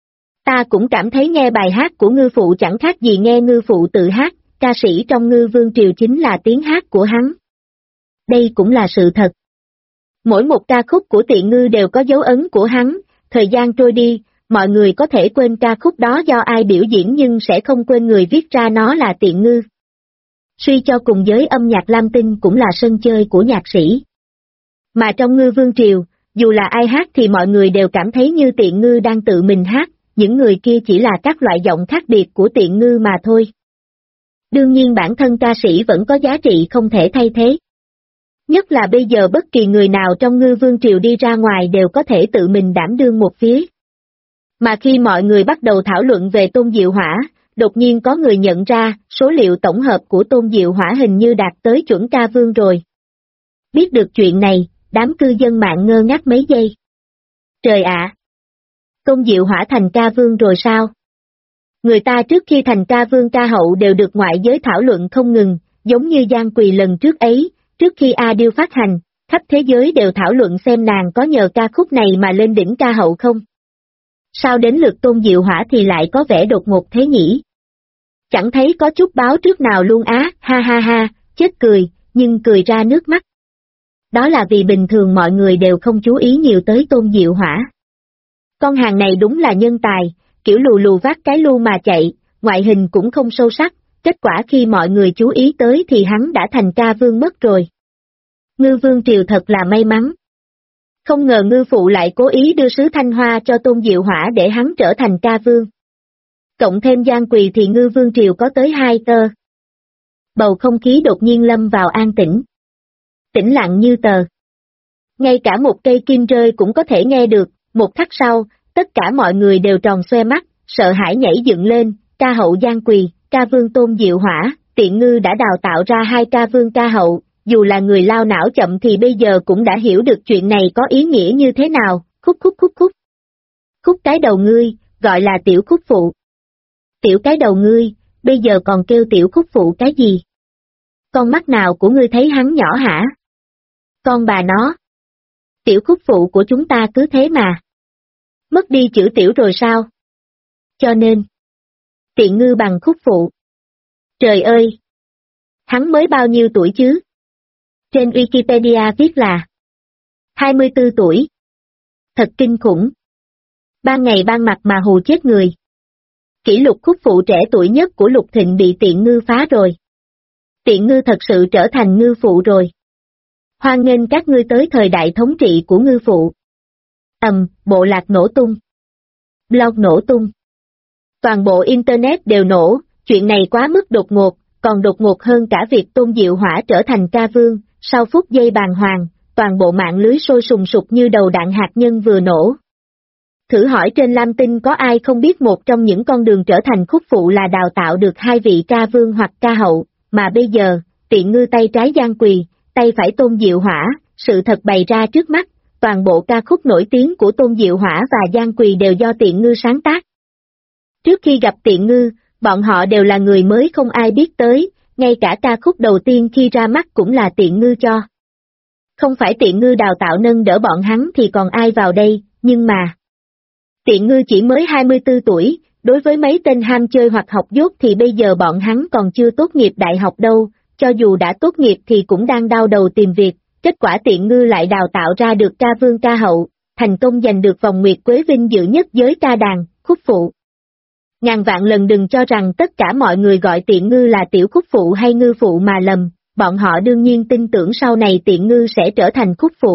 Ta cũng cảm thấy nghe bài hát của ngư phụ chẳng khác gì nghe ngư phụ tự hát, ca sĩ trong Ngư Vương Triều chính là tiếng hát của hắn. Đây cũng là sự thật. Mỗi một ca khúc của Tiện Ngư đều có dấu ấn của hắn, thời gian trôi đi, mọi người có thể quên ca khúc đó do ai biểu diễn nhưng sẽ không quên người viết ra nó là Tiện Ngư. Suy cho cùng giới âm nhạc Lam Tinh cũng là sân chơi của nhạc sĩ. Mà trong Ngư Vương Triều, dù là ai hát thì mọi người đều cảm thấy như Tiện Ngư đang tự mình hát, những người kia chỉ là các loại giọng khác biệt của Tiện Ngư mà thôi. Đương nhiên bản thân ca sĩ vẫn có giá trị không thể thay thế. Nhất là bây giờ bất kỳ người nào trong Ngư Vương Triều đi ra ngoài đều có thể tự mình đảm đương một phía. Mà khi mọi người bắt đầu thảo luận về Tôn Diệu Hỏa, đột nhiên có người nhận ra số liệu tổng hợp của Tôn Diệu Hỏa hình như đạt tới chuẩn ca vương rồi. Biết được chuyện này, đám cư dân mạng ngơ ngác mấy giây. Trời ạ! Tôn Diệu Hỏa thành ca vương rồi sao? Người ta trước khi thành ca vương ca hậu đều được ngoại giới thảo luận không ngừng, giống như Giang Quỳ lần trước ấy, trước khi A Điêu phát hành, khắp thế giới đều thảo luận xem nàng có nhờ ca khúc này mà lên đỉnh ca hậu không? Sao đến lượt Tôn Diệu Hỏa thì lại có vẻ đột ngột thế nhỉ? Chẳng thấy có chút báo trước nào luôn á, ha ha ha, chết cười, nhưng cười ra nước mắt. Đó là vì bình thường mọi người đều không chú ý nhiều tới Tôn Diệu Hỏa. Con hàng này đúng là nhân tài, kiểu lù lù vác cái lu mà chạy, ngoại hình cũng không sâu sắc, kết quả khi mọi người chú ý tới thì hắn đã thành ca vương mất rồi. Ngư Vương Triều thật là may mắn. Không ngờ ngư phụ lại cố ý đưa sứ Thanh Hoa cho Tôn Diệu Hỏa để hắn trở thành ca vương. Cộng thêm Giang Quỳ thì Ngư Vương Triều có tới 2 tơ. Bầu không khí đột nhiên lâm vào an tĩnh. Tĩnh lặng như tờ. Ngay cả một cây kim rơi cũng có thể nghe được, một khắc sau, tất cả mọi người đều tròn xoe mắt, sợ hãi nhảy dựng lên, ca hậu Giang Quỳ, ca vương Tôn Diệu Hỏa, Tiện Ngư đã đào tạo ra 2 ca vương ca hậu, dù là người lao não chậm thì bây giờ cũng đã hiểu được chuyện này có ý nghĩa như thế nào, khúc khúc khúc khúc. Khúc cái đầu ngươi, gọi là tiểu khúc phụ. Tiểu cái đầu ngươi, bây giờ còn kêu tiểu khúc phụ cái gì? Con mắt nào của ngươi thấy hắn nhỏ hả? Con bà nó. Tiểu khúc phụ của chúng ta cứ thế mà. Mất đi chữ tiểu rồi sao? Cho nên, Tiện Ngư bằng khúc phụ. Trời ơi! Hắn mới bao nhiêu tuổi chứ? Trên Wikipedia viết là 24 tuổi. Thật kinh khủng. Ban ngày ban mặt mà hù chết người. Kỷ lục khúc phụ trẻ tuổi nhất của Lục Thịnh bị Tiện Ngư phá rồi. Tiện Ngư thật sự trở thành ngư phụ rồi. Hoan nghênh các ngươi tới thời đại thống trị của ngư phụ. Bộ lạc nổ tung. Blog nổ tung. Toàn bộ Internet đều nổ, chuyện này quá mức đột ngột, còn đột ngột hơn cả việc Tôn Diệu Hỏa trở thành ca vương, sau phút giây bàng hoàng, toàn bộ mạng lưới sôi sùng sục như đầu đạn hạt nhân vừa nổ. Thử hỏi trên Lam Tinh có ai không biết một trong những con đường trở thành khúc phụ là đào tạo được 2 vị ca vương hoặc ca hậu, mà bây giờ, Tiện Ngư tay trái Giang Quỳ, tay phải Tôn Diệu Hỏa, sự thật bày ra trước mắt, toàn bộ ca khúc nổi tiếng của Tôn Diệu Hỏa và Giang Quỳ đều do Tiện Ngư sáng tác. Trước khi gặp Tiện Ngư, bọn họ đều là người mới không ai biết tới, ngay cả ca khúc đầu tiên khi ra mắt cũng là Tiện Ngư cho. Không phải Tiện Ngư đào tạo nâng đỡ bọn hắn thì còn ai vào đây, nhưng mà Tiện Ngư chỉ mới 24 tuổi, đối với mấy tên ham chơi hoặc học dốt thì bây giờ bọn hắn còn chưa tốt nghiệp đại học đâu, cho dù đã tốt nghiệp thì cũng đang đau đầu tìm việc, kết quả Tiện Ngư lại đào tạo ra được ca vương ca hậu, thành công giành được vòng nguyệt quế vinh dự nhất giới ca đàn, khúc phụ. Ngàn vạn lần đừng cho rằng tất cả mọi người gọi Tiện Ngư là tiểu khúc phụ hay ngư phụ mà lầm, bọn họ đương nhiên tin tưởng sau này Tiện Ngư sẽ trở thành khúc phụ,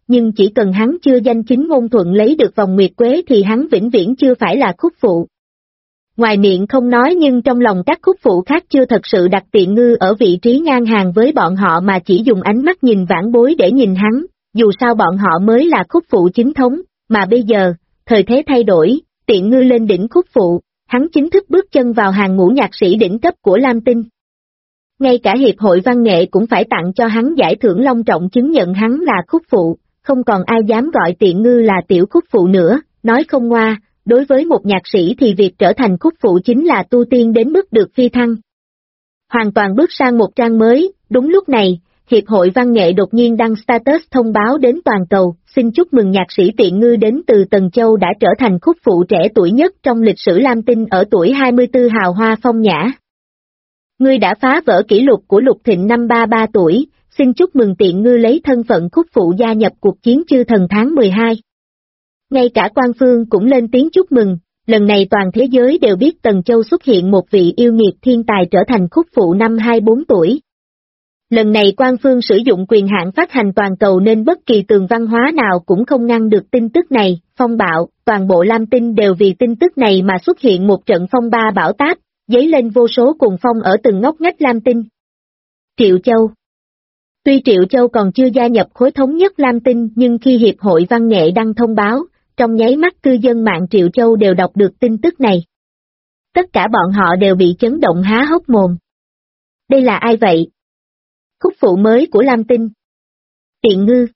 nhưng chỉ cần hắn chưa danh chính ngôn thuận lấy được vòng nguyệt quế thì hắn vĩnh viễn chưa phải là khúc phụ. Ngoài miệng không nói nhưng trong lòng các khúc phụ khác chưa thật sự đặt Tiện Ngư ở vị trí ngang hàng với bọn họ mà chỉ dùng ánh mắt nhìn vãn bối để nhìn hắn, dù sao bọn họ mới là khúc phụ chính thống, mà bây giờ, thời thế thay đổi, Tiện Ngư lên đỉnh khúc phụ, hắn chính thức bước chân vào hàng ngũ nhạc sĩ đỉnh cấp của Lam Tinh. Ngay cả Hiệp hội Văn nghệ cũng phải tặng cho hắn giải thưởng long trọng chứng nhận hắn là khúc phụ, không còn ai dám gọi Tiện Ngư là tiểu khúc phụ nữa, nói không ngoa, đối với một nhạc sĩ thì việc trở thành khúc phụ chính là tu tiên đến mức được phi thăng. Hoàn toàn bước sang một trang mới, đúng lúc này, Hiệp hội Văn nghệ đột nhiên đăng status thông báo đến toàn cầu, xin chúc mừng nhạc sĩ Tiện Ngư đến từ Tần Châu đã trở thành khúc phụ trẻ tuổi nhất trong lịch sử Lam Tinh ở tuổi 24 hào hoa phong nhã. Ngươi đã phá vỡ kỷ lục của Lục Thịnh năm 33 tuổi, xin chúc mừng Tiện Ngư lấy thân phận khúc phụ gia nhập cuộc chiến chư thần tháng 12. Ngay cả quan phương cũng lên tiếng chúc mừng, lần này toàn thế giới đều biết Tần Châu xuất hiện một vị yêu nghiệt thiên tài trở thành khúc phụ năm 24 tuổi. Lần này quan phương sử dụng quyền hạn phát hành toàn cầu nên bất kỳ tường văn hóa nào cũng không ngăn được tin tức này, phong bạo, toàn bộ Lam Tinh đều vì tin tức này mà xuất hiện một trận phong ba bão táp, dấy lên vô số cuồng phong ở từng ngóc ngách Lam Tinh. Triệu Châu. Tuy Triệu Châu còn chưa gia nhập khối thống nhất Lam Tinh nhưng khi Hiệp hội Văn nghệ đăng thông báo, trong nháy mắt cư dân mạng Triệu Châu đều đọc được tin tức này. Tất cả bọn họ đều bị chấn động há hốc mồm. Đây là ai vậy? Khúc phụ mới của Lam Tinh. Tiện Ngư.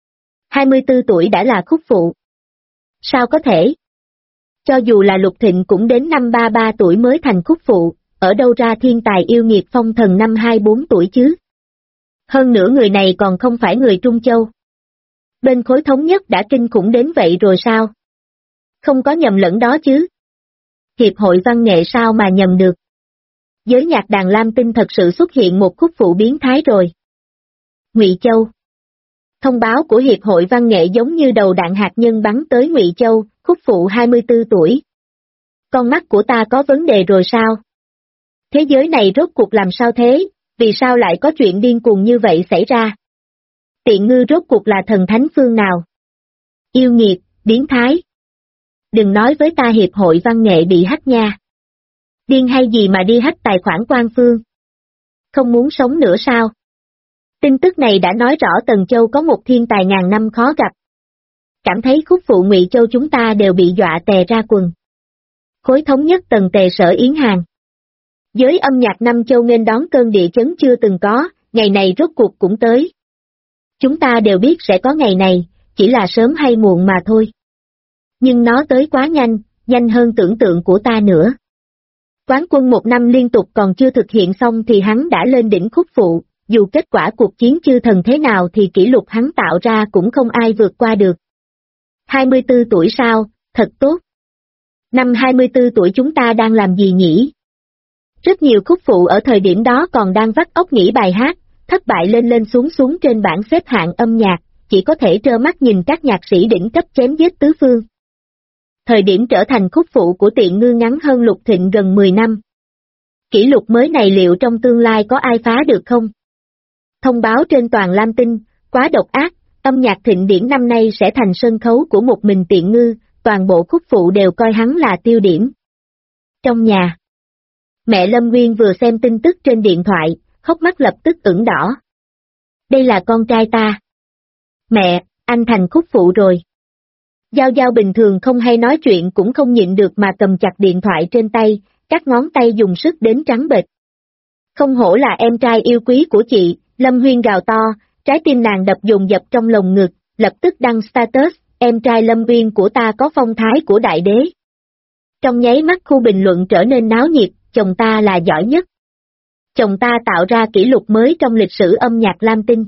24 tuổi đã là khúc phụ. Sao có thể? Cho dù là Lục Thịnh cũng đến năm 33 tuổi mới thành khúc phụ, ở đâu ra thiên tài yêu nghiệt phong thần năm 24 tuổi chứ? Hơn nữa người này còn không phải người Trung Châu. Bên khối thống nhất đã kinh khủng đến vậy rồi sao? Không có nhầm lẫn đó chứ? Hiệp hội Văn nghệ sao mà nhầm được? Giới nhạc đàn Lam Tinh thật sự xuất hiện một khúc phụ biến thái rồi. Ngụy Châu. Thông báo của Hiệp hội Văn nghệ giống như đầu đạn hạt nhân bắn tới Ngụy Châu, khúc phụ 24 tuổi. Con mắt của ta có vấn đề rồi sao? Thế giới này rốt cuộc làm sao thế, vì sao lại có chuyện điên cuồng như vậy xảy ra? Tiện Ngư rốt cuộc là thần thánh phương nào? Yêu nghiệt, biến thái. Đừng nói với ta Hiệp hội Văn nghệ bị hack nha. Điên hay gì mà đi hack tài khoản quan phương? Không muốn sống nữa sao? Tin tức này đã nói rõ Tần Châu có một thiên tài ngàn năm khó gặp. Cảm thấy khúc phụ Ngụy Châu chúng ta đều bị dọa tè ra quần. Khối thống nhất Tần Tề Sở Yến Hàng. Giới âm nhạc năm châu nghênh đón cơn địa chấn chưa từng có, ngày này rốt cuộc cũng tới. Chúng ta đều biết sẽ có ngày này, chỉ là sớm hay muộn mà thôi. Nhưng nó tới quá nhanh, nhanh hơn tưởng tượng của ta nữa. Quán quân một năm liên tục còn chưa thực hiện xong thì hắn đã lên đỉnh khúc phụ, dù kết quả cuộc chiến chư thần thế nào thì kỷ lục hắn tạo ra cũng không ai vượt qua được. 24 tuổi sao, thật tốt. Năm 24 tuổi chúng ta đang làm gì nhỉ? Rất nhiều khúc phụ ở thời điểm đó còn đang vắt óc nghĩ bài hát, thất bại lên lên xuống xuống trên bảng xếp hạng âm nhạc, chỉ có thể trơ mắt nhìn các nhạc sĩ đỉnh cấp chém giết tứ phương. Thời điểm trở thành khúc phụ của Tiện Ngư ngắn hơn Lục Thịnh gần 10 năm. Kỷ lục mới này liệu trong tương lai có ai phá được không? Thông báo trên toàn Lam Tinh, quá độc ác, âm nhạc thịnh điển năm nay sẽ thành sân khấu của một mình Tiện Ngư, toàn bộ khúc phụ đều coi hắn là tiêu điểm. Trong nhà, mẹ Lâm Nguyên vừa xem tin tức trên điện thoại, hốc mắt lập tức ửng đỏ. Đây là con trai ta. Mẹ, anh thành khúc phụ rồi. Giao Giao bình thường không hay nói chuyện cũng không nhịn được mà cầm chặt điện thoại trên tay, các ngón tay dùng sức đến trắng bệch. Không hổ là em trai yêu quý của chị, Lâm Huyên gào to, trái tim nàng đập dồn dập trong lồng ngực, lập tức đăng status, em trai Lâm Uyên của ta có phong thái của đại đế. Trong nháy mắt khu bình luận trở nên náo nhiệt, chồng ta là giỏi nhất. Chồng ta tạo ra kỷ lục mới trong lịch sử âm nhạc Lam Tinh.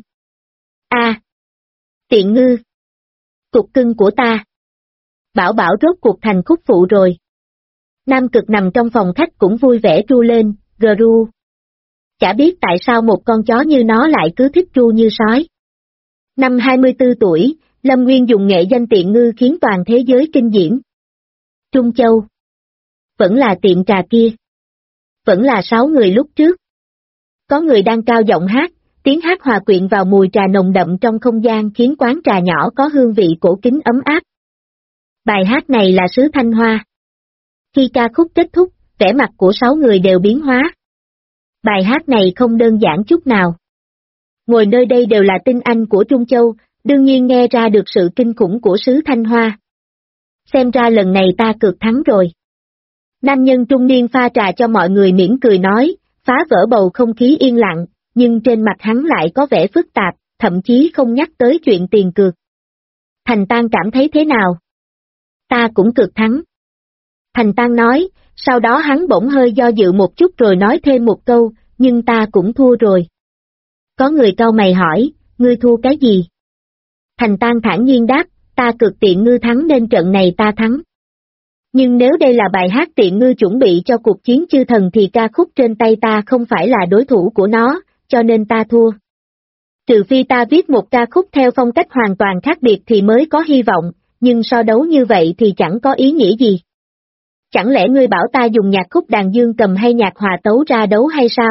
Tiện Ngư. Cục cưng của ta. Bảo Bảo rốt cuộc thành khúc phụ rồi. Nam Cực nằm trong phòng khách cũng vui vẻ tru lên, gru. Chả biết tại sao một con chó như nó lại cứ thích tru như sói. Năm 24 tuổi, Lâm Nguyên dùng nghệ danh Tiện Ngư khiến toàn thế giới kinh diễm. Trung Châu. Vẫn là tiệm trà kia. Vẫn là 6 người lúc trước. Có người đang cao giọng hát, Tiếng hát hòa quyện vào mùi trà nồng đậm trong không gian khiến quán trà nhỏ có hương vị cổ kính ấm áp. Bài hát này là Sứ Thanh Hoa. Khi ca khúc kết thúc, vẻ mặt của 6 người đều biến hóa. Bài hát này không đơn giản chút nào. Ngồi nơi đây đều là tinh anh của Trung Châu, đương nhiên nghe ra được sự kinh khủng của Sứ Thanh Hoa. Xem ra lần này ta cược thắng rồi. Nam nhân trung niên pha trà cho mọi người mỉm cười nói, phá vỡ bầu không khí yên lặng, nhưng trên mặt hắn lại có vẻ phức tạp, thậm chí không nhắc tới chuyện tiền cược. Thành Tan cảm thấy thế nào? Ta cũng cược thắng. Thành Tan nói, sau đó hắn bỗng hơi do dự một chút rồi nói thêm một câu, nhưng ta cũng thua rồi. Có người cau mày hỏi, ngươi thua cái gì? Thành Tan thản nhiên đáp, ta cược Tiện Ngư thắng nên trận này ta thắng. Nhưng nếu đây là bài hát Tiện Ngư chuẩn bị cho cuộc chiến chư thần thì ca khúc trên tay ta không phải là đối thủ của nó, cho nên ta thua. Trừ phi ta viết một ca khúc theo phong cách hoàn toàn khác biệt thì mới có hy vọng, nhưng so đấu như vậy thì chẳng có ý nghĩa gì. Chẳng lẽ ngươi bảo ta dùng nhạc khúc đàn dương cầm hay nhạc hòa tấu ra đấu hay sao?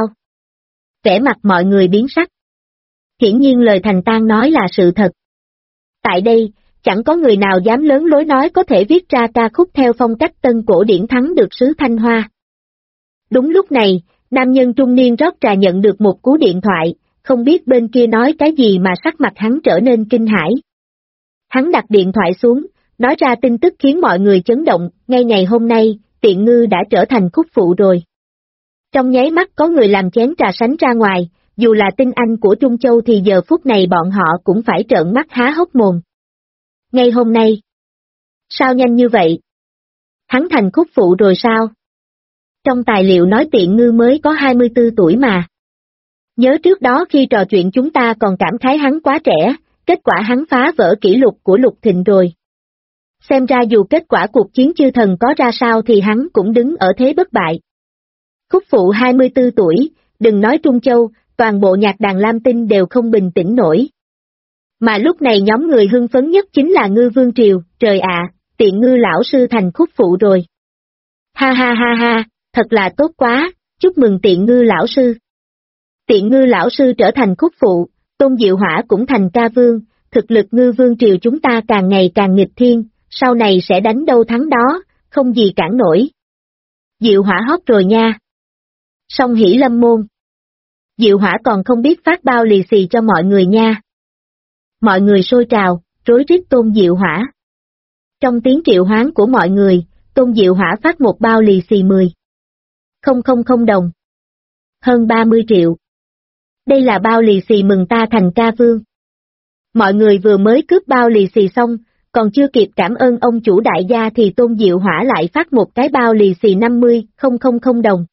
Vẻ mặt mọi người biến sắc. Hiển nhiên lời Thành Tan nói là sự thật. Tại đây, chẳng có người nào dám lớn lối nói có thể viết ra ca khúc theo phong cách tân cổ điển thắng được Sứ Thanh Hoa. Đúng lúc này, nam nhân trung niên rót trà nhận được một cú điện thoại, không biết bên kia nói cái gì mà sắc mặt hắn trở nên kinh hãi. Hắn đặt điện thoại xuống, nói ra tin tức khiến mọi người chấn động, ngay ngày hôm nay, Tiện Ngư đã trở thành khúc phụ rồi. Trong nháy mắt có người làm chén trà sánh ra ngoài, dù là tinh anh của Trung Châu thì giờ phút này bọn họ cũng phải trợn mắt há hốc mồm. Ngay hôm nay? Sao nhanh như vậy? Hắn thành khúc phụ rồi sao? Trong tài liệu nói Tiện Ngư mới có 24 tuổi mà. Nhớ trước đó khi trò chuyện chúng ta còn cảm khái hắn quá trẻ, kết quả hắn phá vỡ kỷ lục của Lục Thịnh rồi. Xem ra dù kết quả cuộc chiến chư thần có ra sao thì hắn cũng đứng ở thế bất bại. Khúc phụ 24 tuổi, đừng nói Trung Châu, toàn bộ nhạc đàn Lam Tinh đều không bình tĩnh nổi. Mà lúc này nhóm người hưng phấn nhất chính là Ngư Vương Triều, trời ạ, Tiện Ngư lão sư thành khúc phụ rồi. Ha ha ha ha, thật là tốt quá, chúc mừng Tiện Ngư lão sư. Tiện Ngư lão sư trở thành khúc phụ, Tôn Diệu Hỏa cũng thành ca vương, thực lực Ngư Vương Triều chúng ta càng ngày càng nghịch thiên, sau này sẽ đánh đâu thắng đó, không gì cản nổi. Diệu Hỏa hót rồi nha. Song hỷ lâm môn. Diệu Hỏa còn không biết phát bao lì xì cho mọi người nha. Mọi người sôi trào, rối rít Tôn Diệu Hỏa. Trong tiếng triệu hoán của mọi người, Tôn Diệu Hỏa phát một bao lì xì 10,000 đồng. Hơn 30 triệu. Đây là bao lì xì mừng ta thành ca vương. Mọi người vừa mới cướp bao lì xì xong, còn chưa kịp cảm ơn ông chủ đại gia thì Tôn Diệu Hỏa lại phát một cái bao lì xì 50,000 đồng.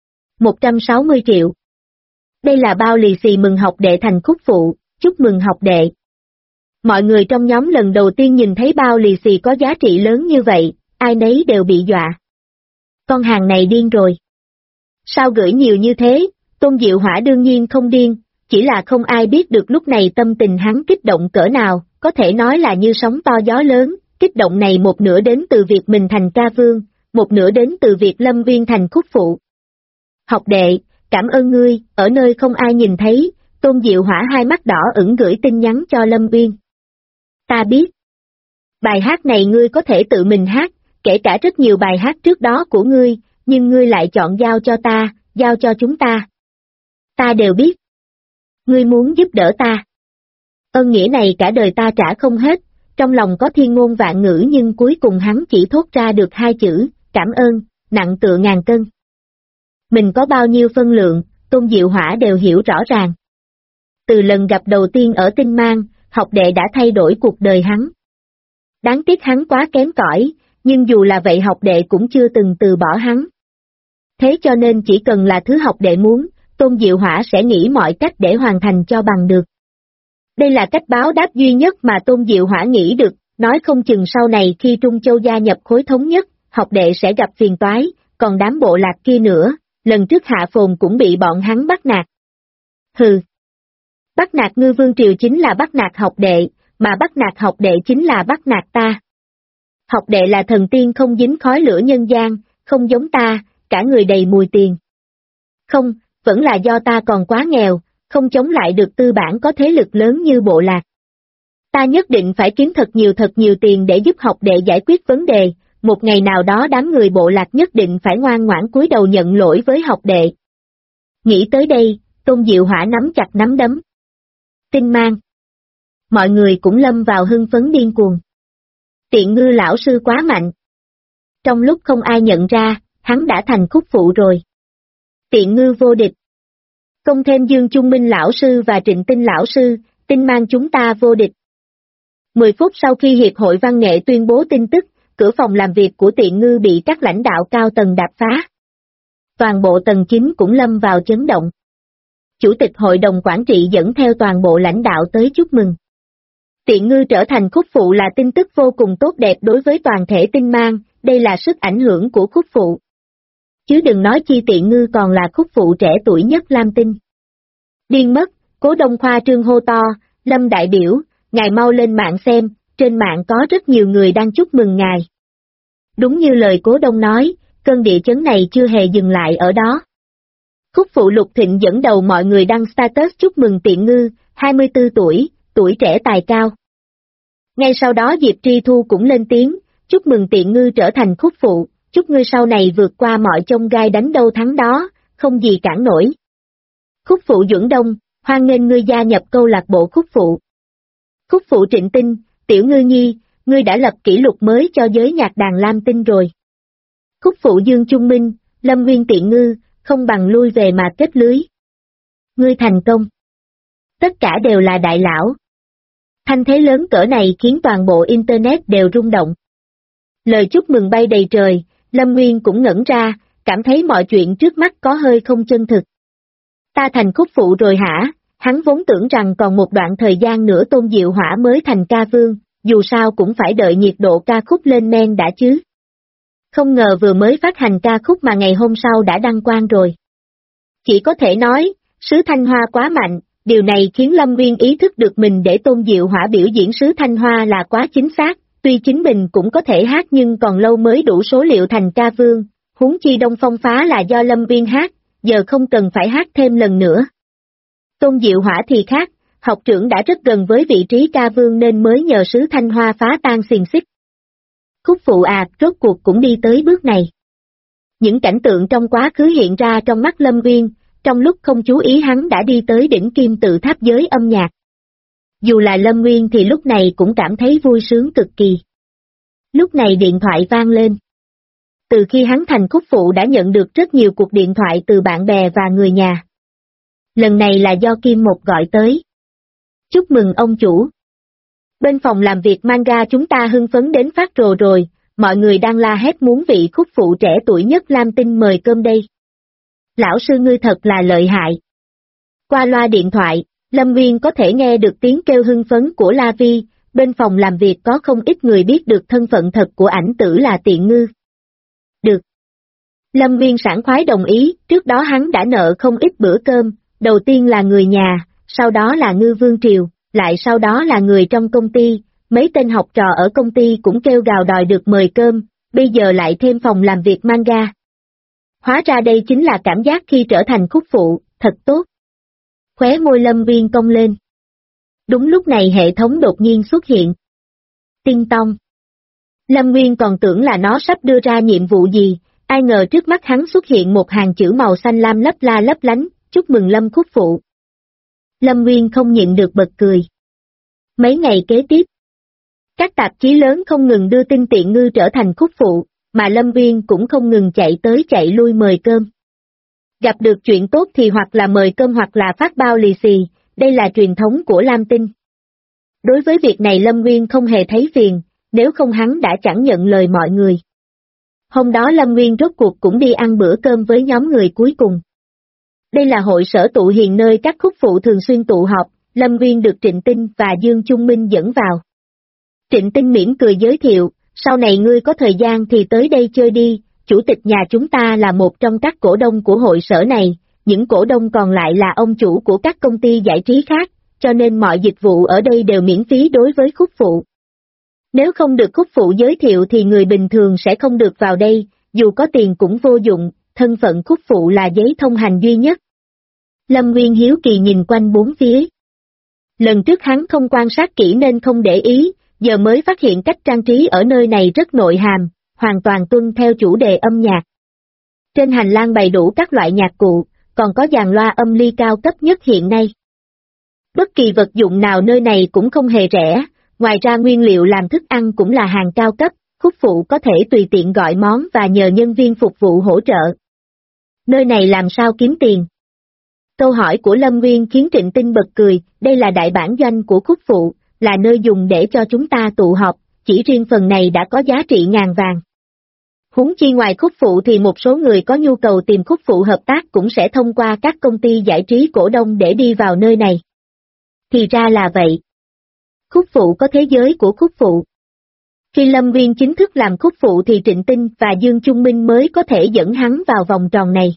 160 triệu. Đây là bao lì xì mừng học đệ thành khúc phụ, chúc mừng học đệ. Mọi người trong nhóm lần đầu tiên nhìn thấy bao lì xì có giá trị lớn như vậy, ai nấy đều bị dọa. Con hàng này điên rồi. Sao gửi nhiều như thế? Tôn Diệu Hỏa đương nhiên không điên, chỉ là không ai biết được lúc này tâm tình hắn kích động cỡ nào, có thể nói là như sóng to gió lớn, kích động này một nửa đến từ việc mình thành ca vương, một nửa đến từ việc Lâm Uyên thành khúc phụ. Học đệ, cảm ơn ngươi, ở nơi không ai nhìn thấy, Tôn Diệu Hỏa hai mắt đỏ ửng gửi tin nhắn cho Lâm Uyên. Ta biết. Bài hát này ngươi có thể tự mình hát, kể cả rất nhiều bài hát trước đó của ngươi, nhưng ngươi lại chọn giao cho ta, giao cho chúng ta. Ta đều biết. Ngươi muốn giúp đỡ ta. Ơn nghĩa này cả đời ta trả không hết, trong lòng có thiên ngôn vạn ngữ nhưng cuối cùng hắn chỉ thốt ra được hai chữ, cảm ơn, nặng tựa ngàn cân. Mình có bao nhiêu phân lượng, Tôn Diệu Hỏa đều hiểu rõ ràng. Từ lần gặp đầu tiên ở Tinh Mang, học đệ đã thay đổi cuộc đời hắn. Đáng tiếc hắn quá kém cỏi, nhưng dù là vậy học đệ cũng chưa từng từ bỏ hắn. Thế cho nên chỉ cần là thứ học đệ muốn, Tôn Diệu Hỏa sẽ nghĩ mọi cách để hoàn thành cho bằng được. Đây là cách báo đáp duy nhất mà Tôn Diệu Hỏa nghĩ được, nói không chừng sau này khi Trung Châu gia nhập khối thống nhất, học đệ sẽ gặp phiền toái, còn đám bộ lạc kia nữa, lần trước Hạ Phồn cũng bị bọn hắn bắt nạt. Hừ. Bắt nạt Ngư Vương Triều chính là bắt nạt học đệ, mà bắt nạt học đệ chính là bắt nạt ta. Học đệ là thần tiên không dính khói lửa nhân gian, không giống ta, cả người đầy mùi tiền. Không, vẫn là do ta còn quá nghèo, không chống lại được tư bản có thế lực lớn như bộ lạc. Ta nhất định phải kiếm thật nhiều tiền để giúp học đệ giải quyết vấn đề, một ngày nào đó đám người bộ lạc nhất định phải ngoan ngoãn cúi đầu nhận lỗi với học đệ. Nghĩ tới đây, Tôn Diệu Hỏa nắm chặt nắm đấm. Tinh mang. Mọi người cũng lâm vào hưng phấn điên cuồng. Tiện ngư lão sư quá mạnh. Trong lúc không ai nhận ra, hắn đã thành khúc phụ rồi. Tiện ngư vô địch. Công thêm Dương Trung Minh lão sư và Trịnh Tinh lão sư, tinh mang chúng ta vô địch. 10 phút sau khi Hiệp hội Văn nghệ tuyên bố tin tức, cửa phòng làm việc của Tiện ngư bị các lãnh đạo cao tầng đạp phá. Toàn bộ tầng 9 cũng lâm vào chấn động. Chủ tịch hội đồng quản trị dẫn theo toàn bộ lãnh đạo tới chúc mừng. Tiện ngư trở thành khúc phụ là tin tức vô cùng tốt đẹp đối với toàn thể tinh mang, đây là sức ảnh hưởng của khúc phụ. Chứ đừng nói chi Tiện ngư còn là khúc phụ trẻ tuổi nhất Lam Tinh. Điên mất, Cố Đông Khoa Trương hô to, Lâm đại biểu, ngài mau lên mạng xem, trên mạng có rất nhiều người đang chúc mừng ngài. Đúng như lời Cố Đông nói, cơn địa chấn này chưa hề dừng lại ở đó. Khúc phụ Lục Thịnh dẫn đầu mọi người đăng status chúc mừng Tiện ngư, 24 tuổi, tuổi trẻ tài cao. Ngay sau đó Diệp Tri Thu cũng lên tiếng, chúc mừng Tiện ngư trở thành khúc phụ, chúc ngươi sau này vượt qua mọi chông gai đánh đâu thắng đó, không gì cản nổi. Khúc phụ Duẩn Đông, hoan nghênh ngươi gia nhập câu lạc bộ khúc phụ. Khúc phụ Trịnh Tinh, Tiểu Ngư Nhi, ngươi đã lập kỷ lục mới cho giới nhạc đàn Lam Tinh rồi. Khúc phụ Dương Trung Minh, Lâm Nguyên Tiện ngư, không bằng lui về mà kết lưới. Ngươi thành công. Tất cả đều là đại lão. Thanh thế lớn cỡ này khiến toàn bộ Internet đều rung động. Lời chúc mừng bay đầy trời, Lâm Nguyên cũng ngẩn ra, cảm thấy mọi chuyện trước mắt có hơi không chân thực. Ta thành khúc phụ rồi hả? Hắn vốn tưởng rằng còn một đoạn thời gian nữa Tôn Diệu Hỏa mới thành ca vương, dù sao cũng phải đợi nhiệt độ ca khúc lên men đã chứ. Không ngờ vừa mới phát hành ca khúc mà ngày hôm sau đã đăng quang rồi. Chỉ có thể nói, sứ Thanh Hoa quá mạnh, điều này khiến Lâm Nguyên ý thức được mình để Tôn Diệu Hỏa biểu diễn sứ Thanh Hoa là quá chính xác, tuy chính mình cũng có thể hát nhưng còn lâu mới đủ số liệu thành ca vương, huống chi Đông Phong Phá là do Lâm Nguyên hát, giờ không cần phải hát thêm lần nữa. Tôn Diệu Hỏa thì khác, học trưởng đã rất gần với vị trí ca vương nên mới nhờ sứ Thanh Hoa phá tan xiềng xích. Khúc phụ rốt cuộc cũng đi tới bước này. Những cảnh tượng trong quá khứ hiện ra trong mắt Lâm Nguyên, trong lúc không chú ý hắn đã đi tới đỉnh kim tự tháp giới âm nhạc. Dù là Lâm Nguyên thì lúc này cũng cảm thấy vui sướng cực kỳ. Lúc này điện thoại vang lên. Từ khi hắn thành khúc phụ đã nhận được rất nhiều cuộc điện thoại từ bạn bè và người nhà. Lần này là do Kim Một gọi tới. Chúc mừng ông chủ. Bên phòng làm việc manga chúng ta hưng phấn đến phát rồ rồi, mọi người đang la hét muốn vị khúc phụ trẻ tuổi nhất Lam Tinh mời cơm đây. Lão sư ngươi thật là lợi hại. Qua loa điện thoại, Lâm Nguyên có thể nghe được tiếng kêu hưng phấn của La Vi, bên phòng làm việc có không ít người biết được thân phận thật của ảnh tử là Tiện ngư. Được. Lâm Nguyên sảng khoái đồng ý, trước đó hắn đã nợ không ít bữa cơm, đầu tiên là người nhà, sau đó là Ngư Vương Triều, lại sau đó là người trong công ty, mấy tên học trò ở công ty cũng kêu gào đòi được mời cơm, bây giờ lại thêm phòng làm việc manga. Hóa ra đây chính là cảm giác khi trở thành khúc phụ, thật tốt. Khóe môi Lâm Nguyên cong lên. Đúng lúc này hệ thống đột nhiên xuất hiện. Tinh tông. Lâm Nguyên còn tưởng là nó sắp đưa ra nhiệm vụ gì, ai ngờ trước mắt hắn xuất hiện một hàng chữ màu xanh lam lấp la lấp lánh, chúc mừng Lâm khúc phụ. Lâm Nguyên không nhịn được bật cười. Mấy ngày kế tiếp, các tạp chí lớn không ngừng đưa tin Tiện ngư trở thành khúc phụ, mà Lâm Nguyên cũng không ngừng chạy tới chạy lui mời cơm. Gặp được chuyện tốt thì hoặc là mời cơm hoặc là phát bao lì xì, đây là truyền thống của Lam Tinh. Đối với việc này Lâm Nguyên không hề thấy phiền, nếu không hắn đã chẳng nhận lời mọi người. Hôm đó Lâm Nguyên rốt cuộc cũng đi ăn bữa cơm với nhóm người cuối cùng. Đây là hội sở tụ hiền nơi các khúc phụ thường xuyên tụ họp, Lâm Nguyên được Trịnh Tinh và Dương Trung Minh dẫn vào. Trịnh Tinh mỉm cười giới thiệu, sau này ngươi có thời gian thì tới đây chơi đi, chủ tịch nhà chúng ta là một trong các cổ đông của hội sở này, những cổ đông còn lại là ông chủ của các công ty giải trí khác, cho nên mọi dịch vụ ở đây đều miễn phí đối với khúc phụ. Nếu không được khúc phụ giới thiệu thì người bình thường sẽ không được vào đây, dù có tiền cũng vô dụng, thân phận khúc phụ là giấy thông hành duy nhất. Lâm Nguyên hiếu kỳ nhìn quanh bốn phía. Lần trước hắn không quan sát kỹ nên không để ý, giờ mới phát hiện cách trang trí ở nơi này rất nội hàm, hoàn toàn tuân theo chủ đề âm nhạc. Trên hành lang bày đủ các loại nhạc cụ, còn có dàn loa âm ly cao cấp nhất hiện nay. Bất kỳ vật dụng nào nơi này cũng không hề rẻ, ngoài ra nguyên liệu làm thức ăn cũng là hàng cao cấp, khúc phụ có thể tùy tiện gọi món và nhờ nhân viên phục vụ hỗ trợ. Nơi này làm sao kiếm tiền? Câu hỏi của Lâm Nguyên khiến Trịnh Tinh bật cười, đây là đại bản doanh của khúc phụ, là nơi dùng để cho chúng ta tụ họp, chỉ riêng phần này đã có giá trị ngàn vàng. Huống chi ngoài khúc phụ thì một số người có nhu cầu tìm khúc phụ hợp tác cũng sẽ thông qua các công ty giải trí cổ đông để đi vào nơi này. Thì ra là vậy. Khúc phụ có thế giới của khúc phụ. Khi Lâm Nguyên chính thức làm khúc phụ thì Trịnh Tinh và Dương Trung Minh mới có thể dẫn hắn vào vòng tròn này.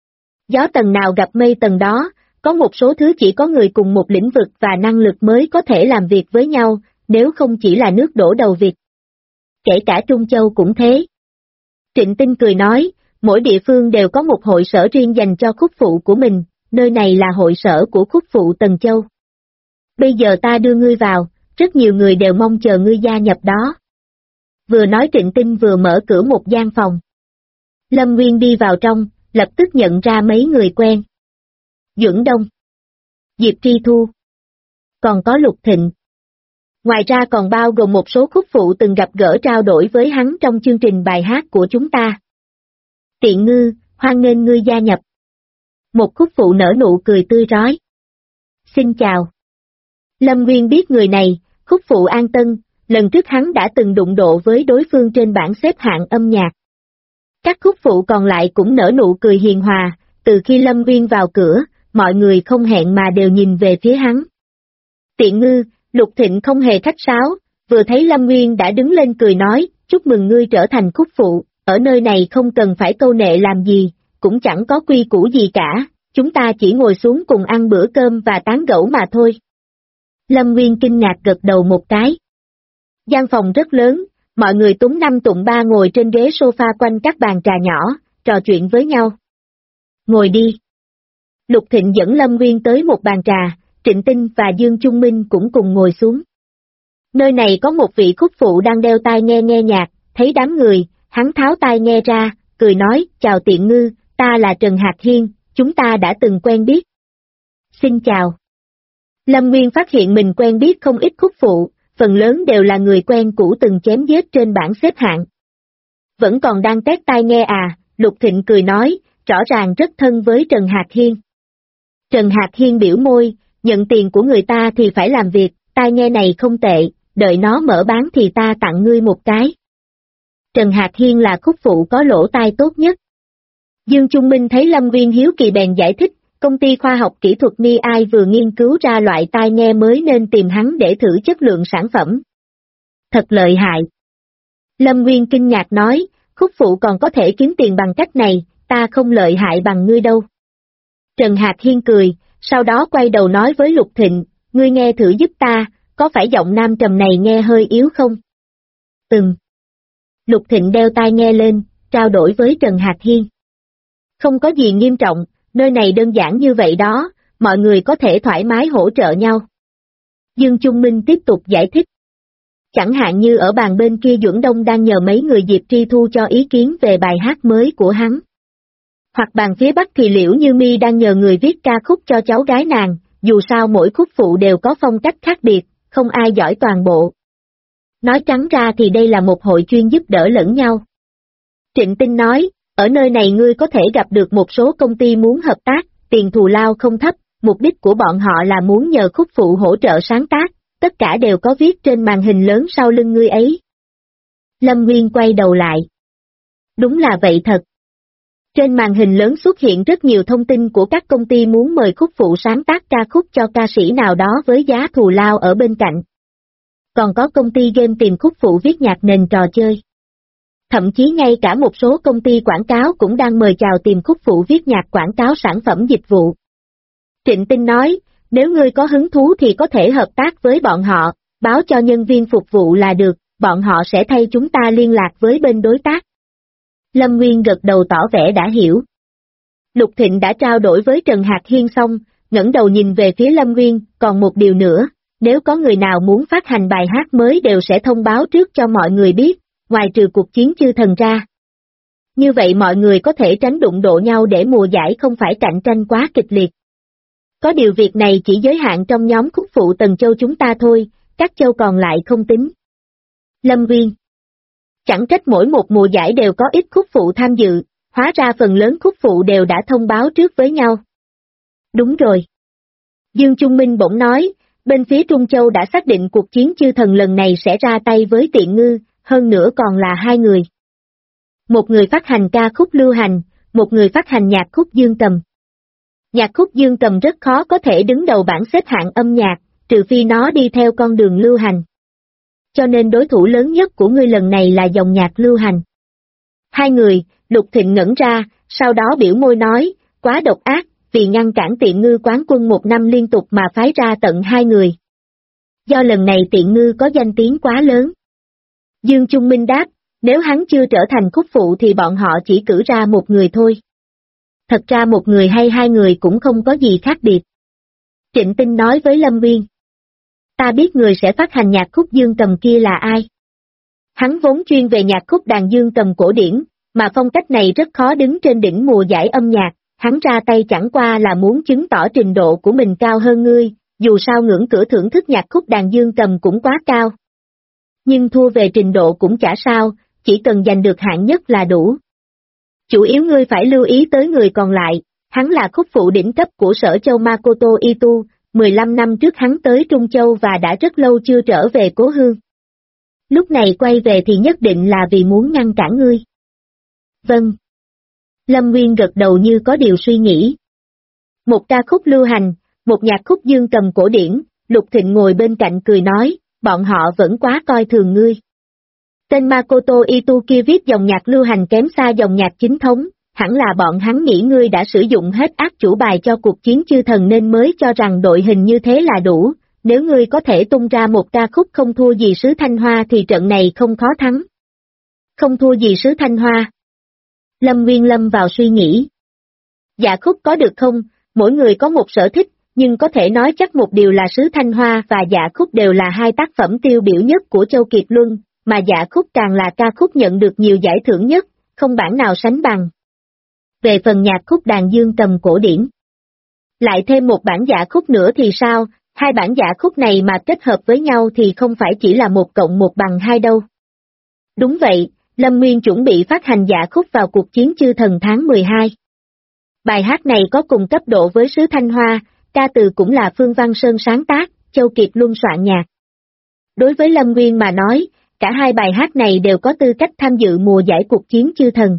Gió tầng nào gặp mây tầng đó, có một số thứ chỉ có người cùng một lĩnh vực và năng lực mới có thể làm việc với nhau, nếu không chỉ là nước đổ đầu vịt. Kể cả Trung Châu cũng thế. Trịnh Tinh cười nói, mỗi địa phương đều có một hội sở riêng dành cho khúc phụ của mình, nơi này là hội sở của khúc phụ Tần Châu. Bây giờ ta đưa ngươi vào, rất nhiều người đều mong chờ ngươi gia nhập đó. Vừa nói Trịnh Tinh vừa mở cửa một gian phòng. Lâm Nguyên đi vào trong, lập tức nhận ra mấy người quen. Duẩn Đông, Diệp Tri Thu, còn có Lục Thịnh. Ngoài ra còn bao gồm một số khúc phụ từng gặp gỡ trao đổi với hắn trong chương trình bài hát của chúng ta. Tiện Ngư, hoan nghênh ngươi gia nhập. Một khúc phụ nở nụ cười tươi rói. Xin chào. Lâm Nguyên biết người này, khúc phụ An Tân, lần trước hắn đã từng đụng độ với đối phương trên bảng xếp hạng âm nhạc. Các khúc phụ còn lại cũng nở nụ cười hiền hòa, từ khi Lâm Nguyên vào cửa, mọi người không hẹn mà đều nhìn về phía hắn. Tiện Ngư, Lục Thịnh không hề khách sáo, vừa thấy Lâm Nguyên đã đứng lên cười nói, chúc mừng ngươi trở thành khúc phụ, ở nơi này không cần phải câu nệ làm gì, cũng chẳng có quy củ gì cả, chúng ta chỉ ngồi xuống cùng ăn bữa cơm và tán gẫu mà thôi. Lâm Nguyên kinh ngạc gật đầu một cái. Gian phòng rất lớn, mọi người túm năm tụm ba ngồi trên ghế sofa quanh các bàn trà nhỏ, trò chuyện với nhau. Ngồi đi. Lục Thịnh dẫn Lâm Nguyên tới một bàn trà, Trịnh Tinh và Dương Trung Minh cũng cùng ngồi xuống. Nơi này có một vị khúc phụ đang đeo tai nghe nghe nhạc, thấy đám người, hắn tháo tai nghe ra, cười nói, chào Tiện Ngư, ta là Trần Hạc Hiên, chúng ta đã từng quen biết. Xin chào. Lâm Nguyên phát hiện mình quen biết không ít khúc phụ, phần lớn đều là người quen cũ từng chém giết trên bảng xếp hạng. Vẫn còn đang test tai nghe à, Lục Thịnh cười nói, rõ ràng rất thân với Trần Hạc Hiên. Trần Hạc Hiên biểu môi, nhận tiền của người ta thì phải làm việc, tai nghe này không tệ, đợi nó mở bán thì ta tặng ngươi một cái. Trần Hạc Hiên là khúc phụ có lỗ tai tốt nhất. Dương Trung Minh thấy Lâm Nguyên hiếu kỳ bèn giải thích, công ty khoa học kỹ thuật Mi-ai vừa nghiên cứu ra loại tai nghe mới nên tìm hắn để thử chất lượng sản phẩm. Thật lợi hại. Lâm Nguyên kinh ngạc nói, khúc phụ còn có thể kiếm tiền bằng cách này, ta không lợi hại bằng ngươi đâu. Trần Hạc Hiên cười, sau đó quay đầu nói với Lục Thịnh, ngươi nghe thử giúp ta, có phải giọng nam trầm này nghe hơi yếu không? Lục Thịnh đeo tai nghe lên, trao đổi với Trần Hạc Hiên. Không có gì nghiêm trọng, nơi này đơn giản như vậy đó, mọi người có thể thoải mái hỗ trợ nhau. Dương Trung Minh tiếp tục giải thích. Chẳng hạn như ở bàn bên kia Duẩn Đông đang nhờ mấy người Diệp Tri Thu cho ý kiến về bài hát mới của hắn. Hoặc bàn phía Bắc thì Liễu Như Mi đang nhờ người viết ca khúc cho cháu gái nàng, dù sao mỗi khúc phụ đều có phong cách khác biệt, không ai giỏi toàn bộ. Nói trắng ra thì đây là một hội chuyên giúp đỡ lẫn nhau. Trịnh Tinh nói, ở nơi này ngươi có thể gặp được một số công ty muốn hợp tác, tiền thù lao không thấp, mục đích của bọn họ là muốn nhờ khúc phụ hỗ trợ sáng tác, tất cả đều có viết trên màn hình lớn sau lưng ngươi ấy. Lâm Nguyên quay đầu lại. Đúng là vậy thật. Trên màn hình lớn xuất hiện rất nhiều thông tin của các công ty muốn mời khúc phụ sáng tác ca khúc cho ca sĩ nào đó với giá thù lao ở bên cạnh. Còn có công ty game tìm khúc phụ viết nhạc nền trò chơi. Thậm chí ngay cả một số công ty quảng cáo cũng đang mời chào tìm khúc phụ viết nhạc quảng cáo sản phẩm dịch vụ. Trịnh Tinh nói, nếu ngươi có hứng thú thì có thể hợp tác với bọn họ, báo cho nhân viên phục vụ là được, bọn họ sẽ thay chúng ta liên lạc với bên đối tác. Lâm Nguyên gật đầu tỏ vẻ đã hiểu. Lục Thịnh đã trao đổi với Trần Hạc Hiên xong, ngẩng đầu nhìn về phía Lâm Nguyên, còn một điều nữa, nếu có người nào muốn phát hành bài hát mới đều sẽ thông báo trước cho mọi người biết, ngoài trừ cuộc chiến chư thần ra. Như vậy mọi người có thể tránh đụng độ nhau để mùa giải không phải cạnh tranh quá kịch liệt. Có điều việc này chỉ giới hạn trong nhóm khúc phụ Tần Châu chúng ta thôi, các châu còn lại không tính. Lâm Nguyên. Chẳng trách mỗi một mùa giải đều có ít khúc phụ tham dự, hóa ra phần lớn khúc phụ đều đã thông báo trước với nhau. Đúng rồi. Dương Trung Minh bỗng nói, bên phía Trung Châu đã xác định cuộc chiến chư thần lần này sẽ ra tay với Tiện Ngư, hơn nữa còn là hai người. Một người phát hành ca khúc lưu hành, một người phát hành nhạc khúc dương cầm. Nhạc khúc dương cầm rất khó có thể đứng đầu bảng xếp hạng âm nhạc, trừ phi nó đi theo con đường lưu hành. Cho nên đối thủ lớn nhất của ngươi lần này là dòng nhạc lưu hành. Hai người, Lục Thịnh ngẩn ra, sau đó biểu môi nói, quá độc ác, vì ngăn cản Tiện Ngư quán quân một năm liên tục mà phái ra tận hai người. Do lần này Tiện Ngư có danh tiếng quá lớn. Dương Trung Minh đáp, nếu hắn chưa trở thành khúc phụ thì bọn họ chỉ cử ra một người thôi. Thật ra một người hay hai người cũng không có gì khác biệt. Trịnh Tinh nói với Lâm Nguyên. Ta biết người sẽ phát hành nhạc khúc dương cầm kia là ai. Hắn vốn chuyên về nhạc khúc đàn dương cầm cổ điển, mà phong cách này rất khó đứng trên đỉnh mùa giải âm nhạc, hắn ra tay chẳng qua là muốn chứng tỏ trình độ của mình cao hơn ngươi, dù sao ngưỡng cửa thưởng thức nhạc khúc đàn dương cầm cũng quá cao. Nhưng thua về trình độ cũng chả sao, chỉ cần giành được hạng nhất là đủ. Chủ yếu ngươi phải lưu ý tới người còn lại, hắn là khúc phụ đỉnh cấp của Sở Châu Makoto Itu, 15 năm trước hắn tới Trung Châu và đã rất lâu chưa trở về cố hương. Lúc này quay về thì nhất định là vì muốn ngăn cản ngươi. Vâng. Lâm Nguyên gật đầu như có điều suy nghĩ. Một ca khúc lưu hành, một nhạc khúc dương cầm cổ điển, Lục Thịnh ngồi bên cạnh cười nói, bọn họ vẫn quá coi thường ngươi. Tên Makoto Itu kia viết dòng nhạc lưu hành kém xa dòng nhạc chính thống, hẳn là bọn hắn nghĩ ngươi đã sử dụng hết ác chủ bài cho cuộc chiến chư thần nên mới cho rằng đội hình như thế là đủ, nếu ngươi có thể tung ra một ca khúc không thua gì Sứ Thanh Hoa thì trận này không khó thắng. Không thua gì Sứ Thanh Hoa. Lâm Nguyên lâm vào suy nghĩ. Dạ khúc có được không, mỗi người có một sở thích, nhưng có thể nói chắc một điều là Sứ Thanh Hoa và dạ khúc đều là hai tác phẩm tiêu biểu nhất của Châu Kiệt Luân, mà dạ khúc càng là ca khúc nhận được nhiều giải thưởng nhất, không bản nào sánh bằng. Về phần nhạc khúc đàn dương cầm cổ điển, lại thêm một bản dạ khúc nữa thì sao, hai bản dạ khúc này mà kết hợp với nhau thì không phải chỉ là 1+1=2 đâu. Đúng vậy, Lâm Nguyên chuẩn bị phát hành dạ khúc vào cuộc chiến chư thần tháng 12. Bài hát này có cùng cấp độ với Sứ Thanh Hoa, ca từ cũng là Phương Văn Sơn sáng tác, Châu Kiệt Luân soạn nhạc. Đối với Lâm Nguyên mà nói, cả hai bài hát này đều có tư cách tham dự mùa giải cuộc chiến chư thần.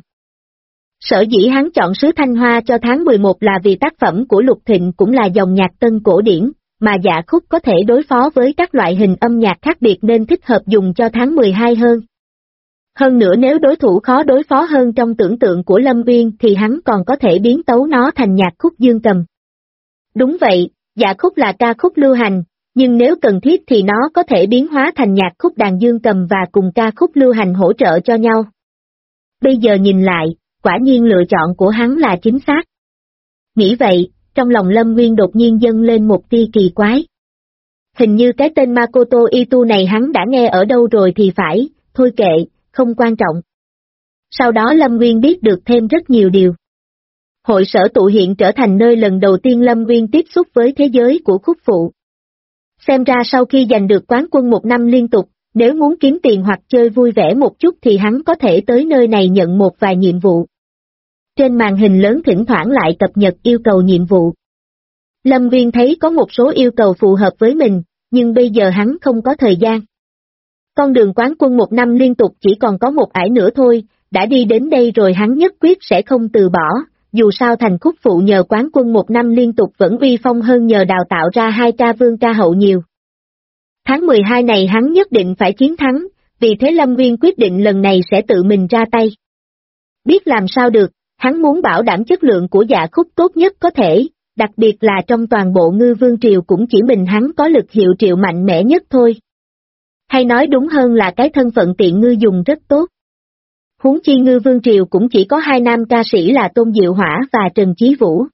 Sở dĩ hắn chọn Sứ Thanh Hoa cho tháng 11 là vì tác phẩm của Lục Thịnh cũng là dòng nhạc tân cổ điển, mà dạ khúc có thể đối phó với các loại hình âm nhạc khác biệt nên thích hợp dùng cho tháng 12 hơn. Hơn nữa nếu đối thủ khó đối phó hơn trong tưởng tượng của Lâm Nguyên thì hắn còn có thể biến tấu nó thành nhạc khúc dương cầm. Đúng vậy, dạ khúc là ca khúc lưu hành, nhưng nếu cần thiết thì nó có thể biến hóa thành nhạc khúc đàn dương cầm và cùng ca khúc lưu hành hỗ trợ cho nhau. Bây giờ nhìn lại, quả nhiên lựa chọn của hắn là chính xác. Nghĩ vậy, trong lòng Lâm Nguyên đột nhiên dâng lên một tia kỳ quái. Hình như cái tên Makoto Itu này hắn đã nghe ở đâu rồi thì phải, thôi kệ, không quan trọng. Sau đó Lâm Nguyên biết được thêm rất nhiều điều. Hội sở tụ hiện trở thành nơi lần đầu tiên Lâm Nguyên tiếp xúc với thế giới của khúc phụ. Xem ra sau khi giành được quán quân một năm liên tục, nếu muốn kiếm tiền hoặc chơi vui vẻ một chút thì hắn có thể tới nơi này nhận một vài nhiệm vụ. Trên màn hình lớn thỉnh thoảng lại cập nhật yêu cầu nhiệm vụ. Lâm Nguyên thấy có một số yêu cầu phù hợp với mình, nhưng bây giờ hắn không có thời gian. Con đường quán quân một năm liên tục chỉ còn có một ải nữa thôi, đã đi đến đây rồi hắn nhất quyết sẽ không từ bỏ, dù sao thành khúc phụ nhờ quán quân một năm liên tục vẫn uy phong hơn nhờ đào tạo ra hai ca vương ca hậu nhiều. Tháng 12 này hắn nhất định phải chiến thắng, vì thế Lâm Nguyên quyết định lần này sẽ tự mình ra tay. Biết làm sao được, hắn muốn bảo đảm chất lượng của dạ khúc tốt nhất có thể, đặc biệt là trong toàn bộ Ngư Vương Triều cũng chỉ mình hắn có lực hiệu triệu mạnh mẽ nhất thôi. Hay nói đúng hơn là cái thân phận Tiện Ngư dùng rất tốt. huống chi Ngư Vương Triều cũng chỉ có hai nam ca sĩ là Tôn Diệu Hỏa và Trần Chí Vũ.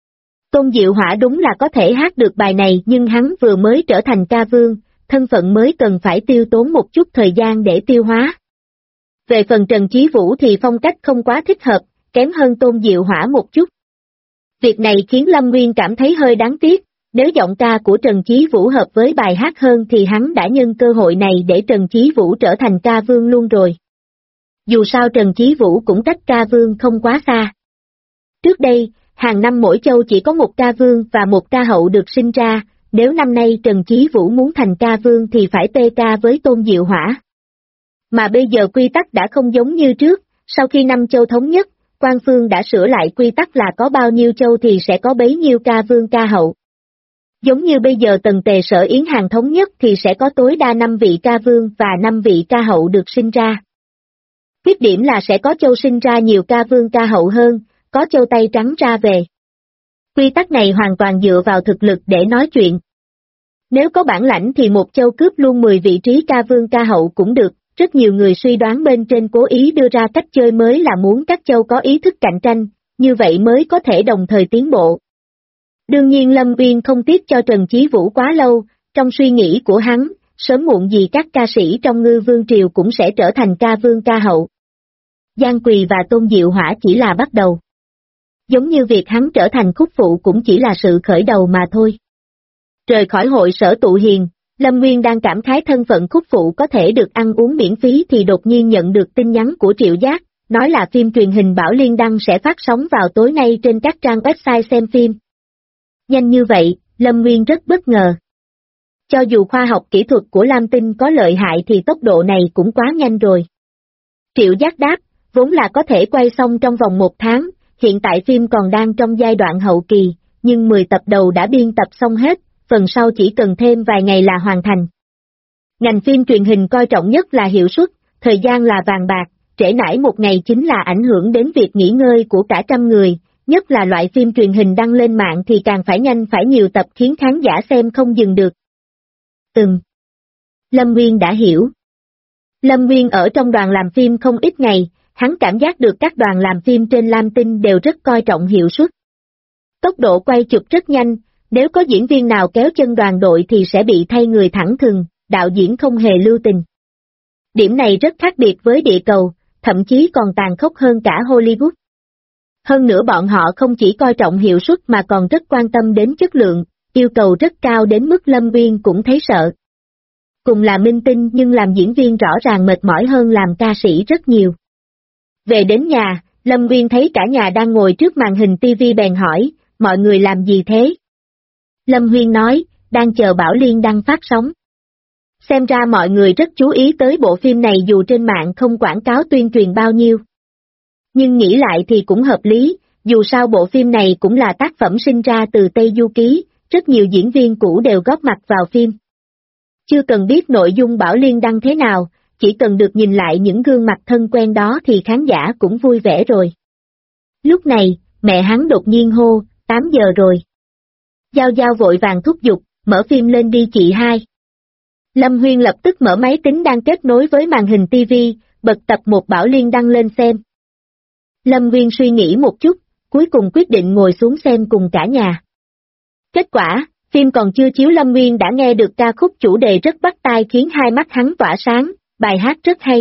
Tôn Diệu Hỏa đúng là có thể hát được bài này nhưng hắn vừa mới trở thành ca vương, thân phận mới cần phải tiêu tốn một chút thời gian để tiêu hóa. Về phần Trần Chí Vũ thì phong cách không quá thích hợp, kém hơn Tôn Diệu Hỏa một chút. Việc này khiến Lâm Nguyên cảm thấy hơi đáng tiếc, nếu giọng ca của Trần Chí Vũ hợp với bài hát hơn thì hắn đã nhân cơ hội này để Trần Chí Vũ trở thành ca vương luôn rồi. Dù sao Trần Chí Vũ cũng cách ca vương không quá xa. Trước đây, hàng năm mỗi châu chỉ có một ca vương và một ca hậu được sinh ra, nếu năm nay Trần Chí Vũ muốn thành ca vương thì phải tê ca với Tôn Diệu Hỏa. Mà bây giờ quy tắc đã không giống như trước, sau khi năm châu thống nhất, Quan Phương đã sửa lại quy tắc là có bao nhiêu châu thì sẽ có bấy nhiêu ca vương ca hậu. Giống như bây giờ Tần Tề Sở Yến Hàng thống nhất thì sẽ có tối đa 5 vị ca vương và 5 vị ca hậu được sinh ra. Khuyết điểm là sẽ có châu sinh ra nhiều ca vương ca hậu hơn, có châu tay trắng ra về. Quy tắc này hoàn toàn dựa vào thực lực để nói chuyện. Nếu có bản lãnh thì một châu cướp luôn 10 vị trí ca vương ca hậu cũng được, rất nhiều người suy đoán bên trên cố ý đưa ra cách chơi mới là muốn các châu có ý thức cạnh tranh, như vậy mới có thể đồng thời tiến bộ. Đương nhiên Lâm Uyên không tiếc cho Trần Chí Vũ quá lâu, trong suy nghĩ của hắn, sớm muộn gì các ca sĩ trong Ngư Vương Triều cũng sẽ trở thành ca vương ca hậu. Giang Quỳ và Tôn Diệu Hỏa chỉ là bắt đầu. Giống như việc hắn trở thành khúc phụ cũng chỉ là sự khởi đầu mà thôi. Rời khỏi hội sở tụ hiền, Lâm Nguyên đang cảm khái thân phận khúc phụ có thể được ăn uống miễn phí thì đột nhiên nhận được tin nhắn của Triệu Giác, nói là phim truyền hình Bảo Liên Đăng sẽ phát sóng vào tối nay trên các trang website xem phim. Nhanh như vậy, Lâm Nguyên rất bất ngờ. Cho dù khoa học kỹ thuật của Lam Tinh có lợi hại thì tốc độ này cũng quá nhanh rồi. Triệu Giác đáp, vốn là có thể quay xong trong vòng 1 tháng, hiện tại phim còn đang trong giai đoạn hậu kỳ, nhưng 10 tập đầu đã biên tập xong hết, phần sau chỉ cần thêm vài ngày là hoàn thành. Ngành phim truyền hình coi trọng nhất là hiệu suất, thời gian là vàng bạc, trễ nải một ngày chính là ảnh hưởng đến việc nghỉ ngơi của cả trăm người, nhất là loại phim truyền hình đăng lên mạng thì càng phải nhanh phải nhiều tập khiến khán giả xem không dừng được. Lâm Nguyên đã hiểu. Lâm Nguyên ở trong đoàn làm phim không ít ngày, hắn cảm giác được các đoàn làm phim trên Lam Tinh đều rất coi trọng hiệu suất. Tốc độ quay chụp rất nhanh, nếu có diễn viên nào kéo chân đoàn đội thì sẽ bị thay người thẳng thừng, đạo diễn không hề lưu tình. Điểm này rất khác biệt với địa cầu, thậm chí còn tàn khốc hơn cả Hollywood. Hơn nữa bọn họ không chỉ coi trọng hiệu suất mà còn rất quan tâm đến chất lượng, yêu cầu rất cao đến mức Lâm Nguyên cũng thấy sợ. Cùng là minh tinh nhưng làm diễn viên rõ ràng mệt mỏi hơn làm ca sĩ rất nhiều. Về đến nhà, Lâm Nguyên thấy cả nhà đang ngồi trước màn hình TV bèn hỏi, mọi người làm gì thế? Lâm Huyên nói, đang chờ Bảo Liên Đăng phát sóng. Xem ra mọi người rất chú ý tới bộ phim này dù trên mạng không quảng cáo tuyên truyền bao nhiêu. Nhưng nghĩ lại thì cũng hợp lý, dù sao bộ phim này cũng là tác phẩm sinh ra từ Tây Du Ký, rất nhiều diễn viên cũ đều góp mặt vào phim. Chưa cần biết nội dung Bảo Liên Đăng thế nào, chỉ cần được nhìn lại những gương mặt thân quen đó thì khán giả cũng vui vẻ rồi. Lúc này, mẹ hắn đột nhiên hô, 8 giờ rồi. Giao Giao vội vàng thúc giục, mở phim lên đi chị hai. Lâm Huyên lập tức mở máy tính đang kết nối với màn hình TV, bật tập 1 Bảo Liên Đăng lên xem. Lâm Huyên suy nghĩ một chút, cuối cùng quyết định ngồi xuống xem cùng cả nhà. Kết quả, phim còn chưa chiếu Lâm Huyên đã nghe được ca khúc chủ đề rất bắt tai khiến hai mắt hắn tỏa sáng, bài hát rất hay.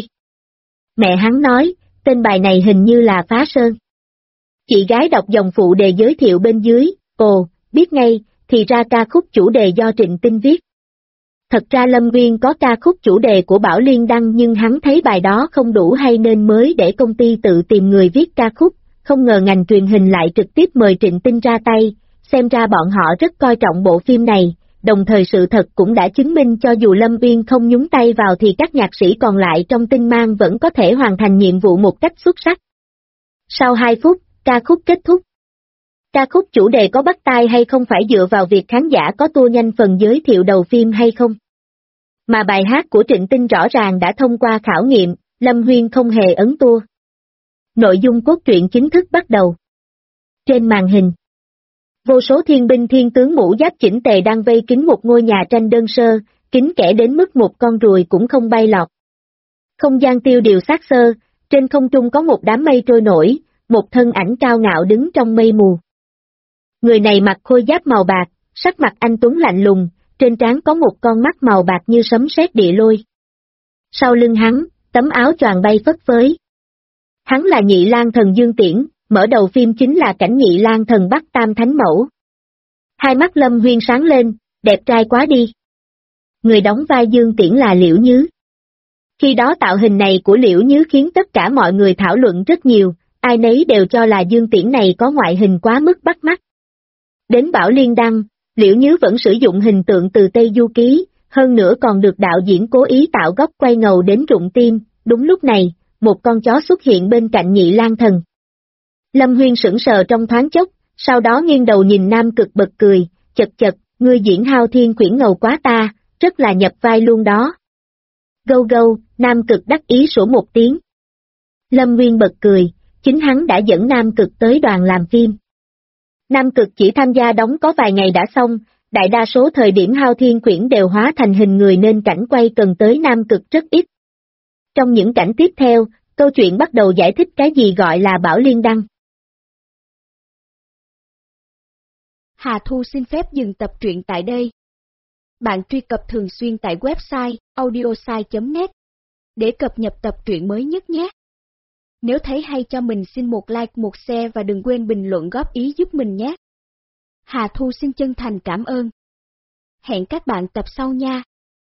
Mẹ hắn nói, tên bài này hình như là Phá Sơn. Chị gái đọc dòng phụ đề giới thiệu bên dưới, ồ, biết ngay, thì ra ca khúc chủ đề do Trịnh Tinh viết. Thật ra Lâm Nguyên có ca khúc chủ đề của Bảo Liên Đăng nhưng hắn thấy bài đó không đủ hay nên mới để công ty tự tìm người viết ca khúc, không ngờ ngành truyền hình lại trực tiếp mời Trịnh Tinh ra tay, xem ra bọn họ rất coi trọng bộ phim này, đồng thời sự thật cũng đã chứng minh cho dù Lâm Nguyên không nhúng tay vào thì các nhạc sĩ còn lại trong Tinh Mang vẫn có thể hoàn thành nhiệm vụ một cách xuất sắc. Sau 2 phút, ca khúc kết thúc. Ca khúc chủ đề có bắt tai hay không phải dựa vào việc khán giả có tua nhanh phần giới thiệu đầu phim hay không. Mà bài hát của Trịnh Tinh rõ ràng đã thông qua khảo nghiệm, Lâm Huyên không hề ấn tua. Nội dung cốt truyện chính thức bắt đầu. Trên màn hình, vô số thiên binh thiên tướng mũ giáp chỉnh tề đang vây kín một ngôi nhà tranh đơn sơ, kín kẽ đến mức một con ruồi cũng không bay lọt. Không gian tiêu điều xác xơ, Trên không trung có một đám mây trôi nổi, một thân ảnh cao ngạo đứng trong mây mù. Người này mặc khôi giáp màu bạc, sắc mặt anh tuấn lạnh lùng, trên trán có một con mắt màu bạc như sấm sét địa lôi. Sau lưng hắn, tấm áo choàng bay phất phới. Hắn là Nhị Lang Thần Dương Tiễn, mở đầu phim chính là cảnh Nhị Lang Thần bắt Tam Thánh Mẫu. Hai mắt Lâm Huyên sáng lên, đẹp trai quá đi. Người đóng vai Dương Tiễn là Liễu Nhứ. Khi đó tạo hình này của Liễu Nhứ khiến tất cả mọi người thảo luận rất nhiều, ai nấy đều cho là Dương Tiễn này có ngoại hình quá mức bắt mắt. Đến Bảo Liên Đăng, Liễu Nhứ vẫn sử dụng hình tượng từ Tây Du Ký, hơn nữa còn được đạo diễn cố ý tạo góc quay ngầu đến rụng tim. Đúng lúc này, một con chó xuất hiện bên cạnh Nhị Lang Thần. Lâm Huyên sững sờ trong thoáng chốc, sau đó nghiêng đầu nhìn Nam Cực bật cười, chật chật, ngươi diễn Hao Thiên Quyển ngầu quá ta, rất là nhập vai luôn đó. Gâu gâu, Nam Cực đắc ý sủa một tiếng. Lâm Huyên bật cười, chính hắn đã dẫn Nam Cực tới đoàn làm phim. Nam Cực chỉ tham gia đóng có vài ngày đã xong, đại đa số thời điểm Hao Thiên Quyển đều hóa thành hình người nên cảnh quay cần tới Nam Cực rất ít. Trong những cảnh tiếp theo, câu chuyện bắt đầu giải thích cái gì gọi là Bảo Liên Đăng. Hà Thu xin phép dừng tập truyện tại đây. Bạn truy cập thường xuyên tại website audiosai.net để cập nhật tập truyện mới nhất nhé. Nếu thấy hay cho mình xin một like, một share và đừng quên bình luận góp ý giúp mình nhé. Hà Thu xin chân thành cảm ơn. Hẹn các bạn tập sau nha.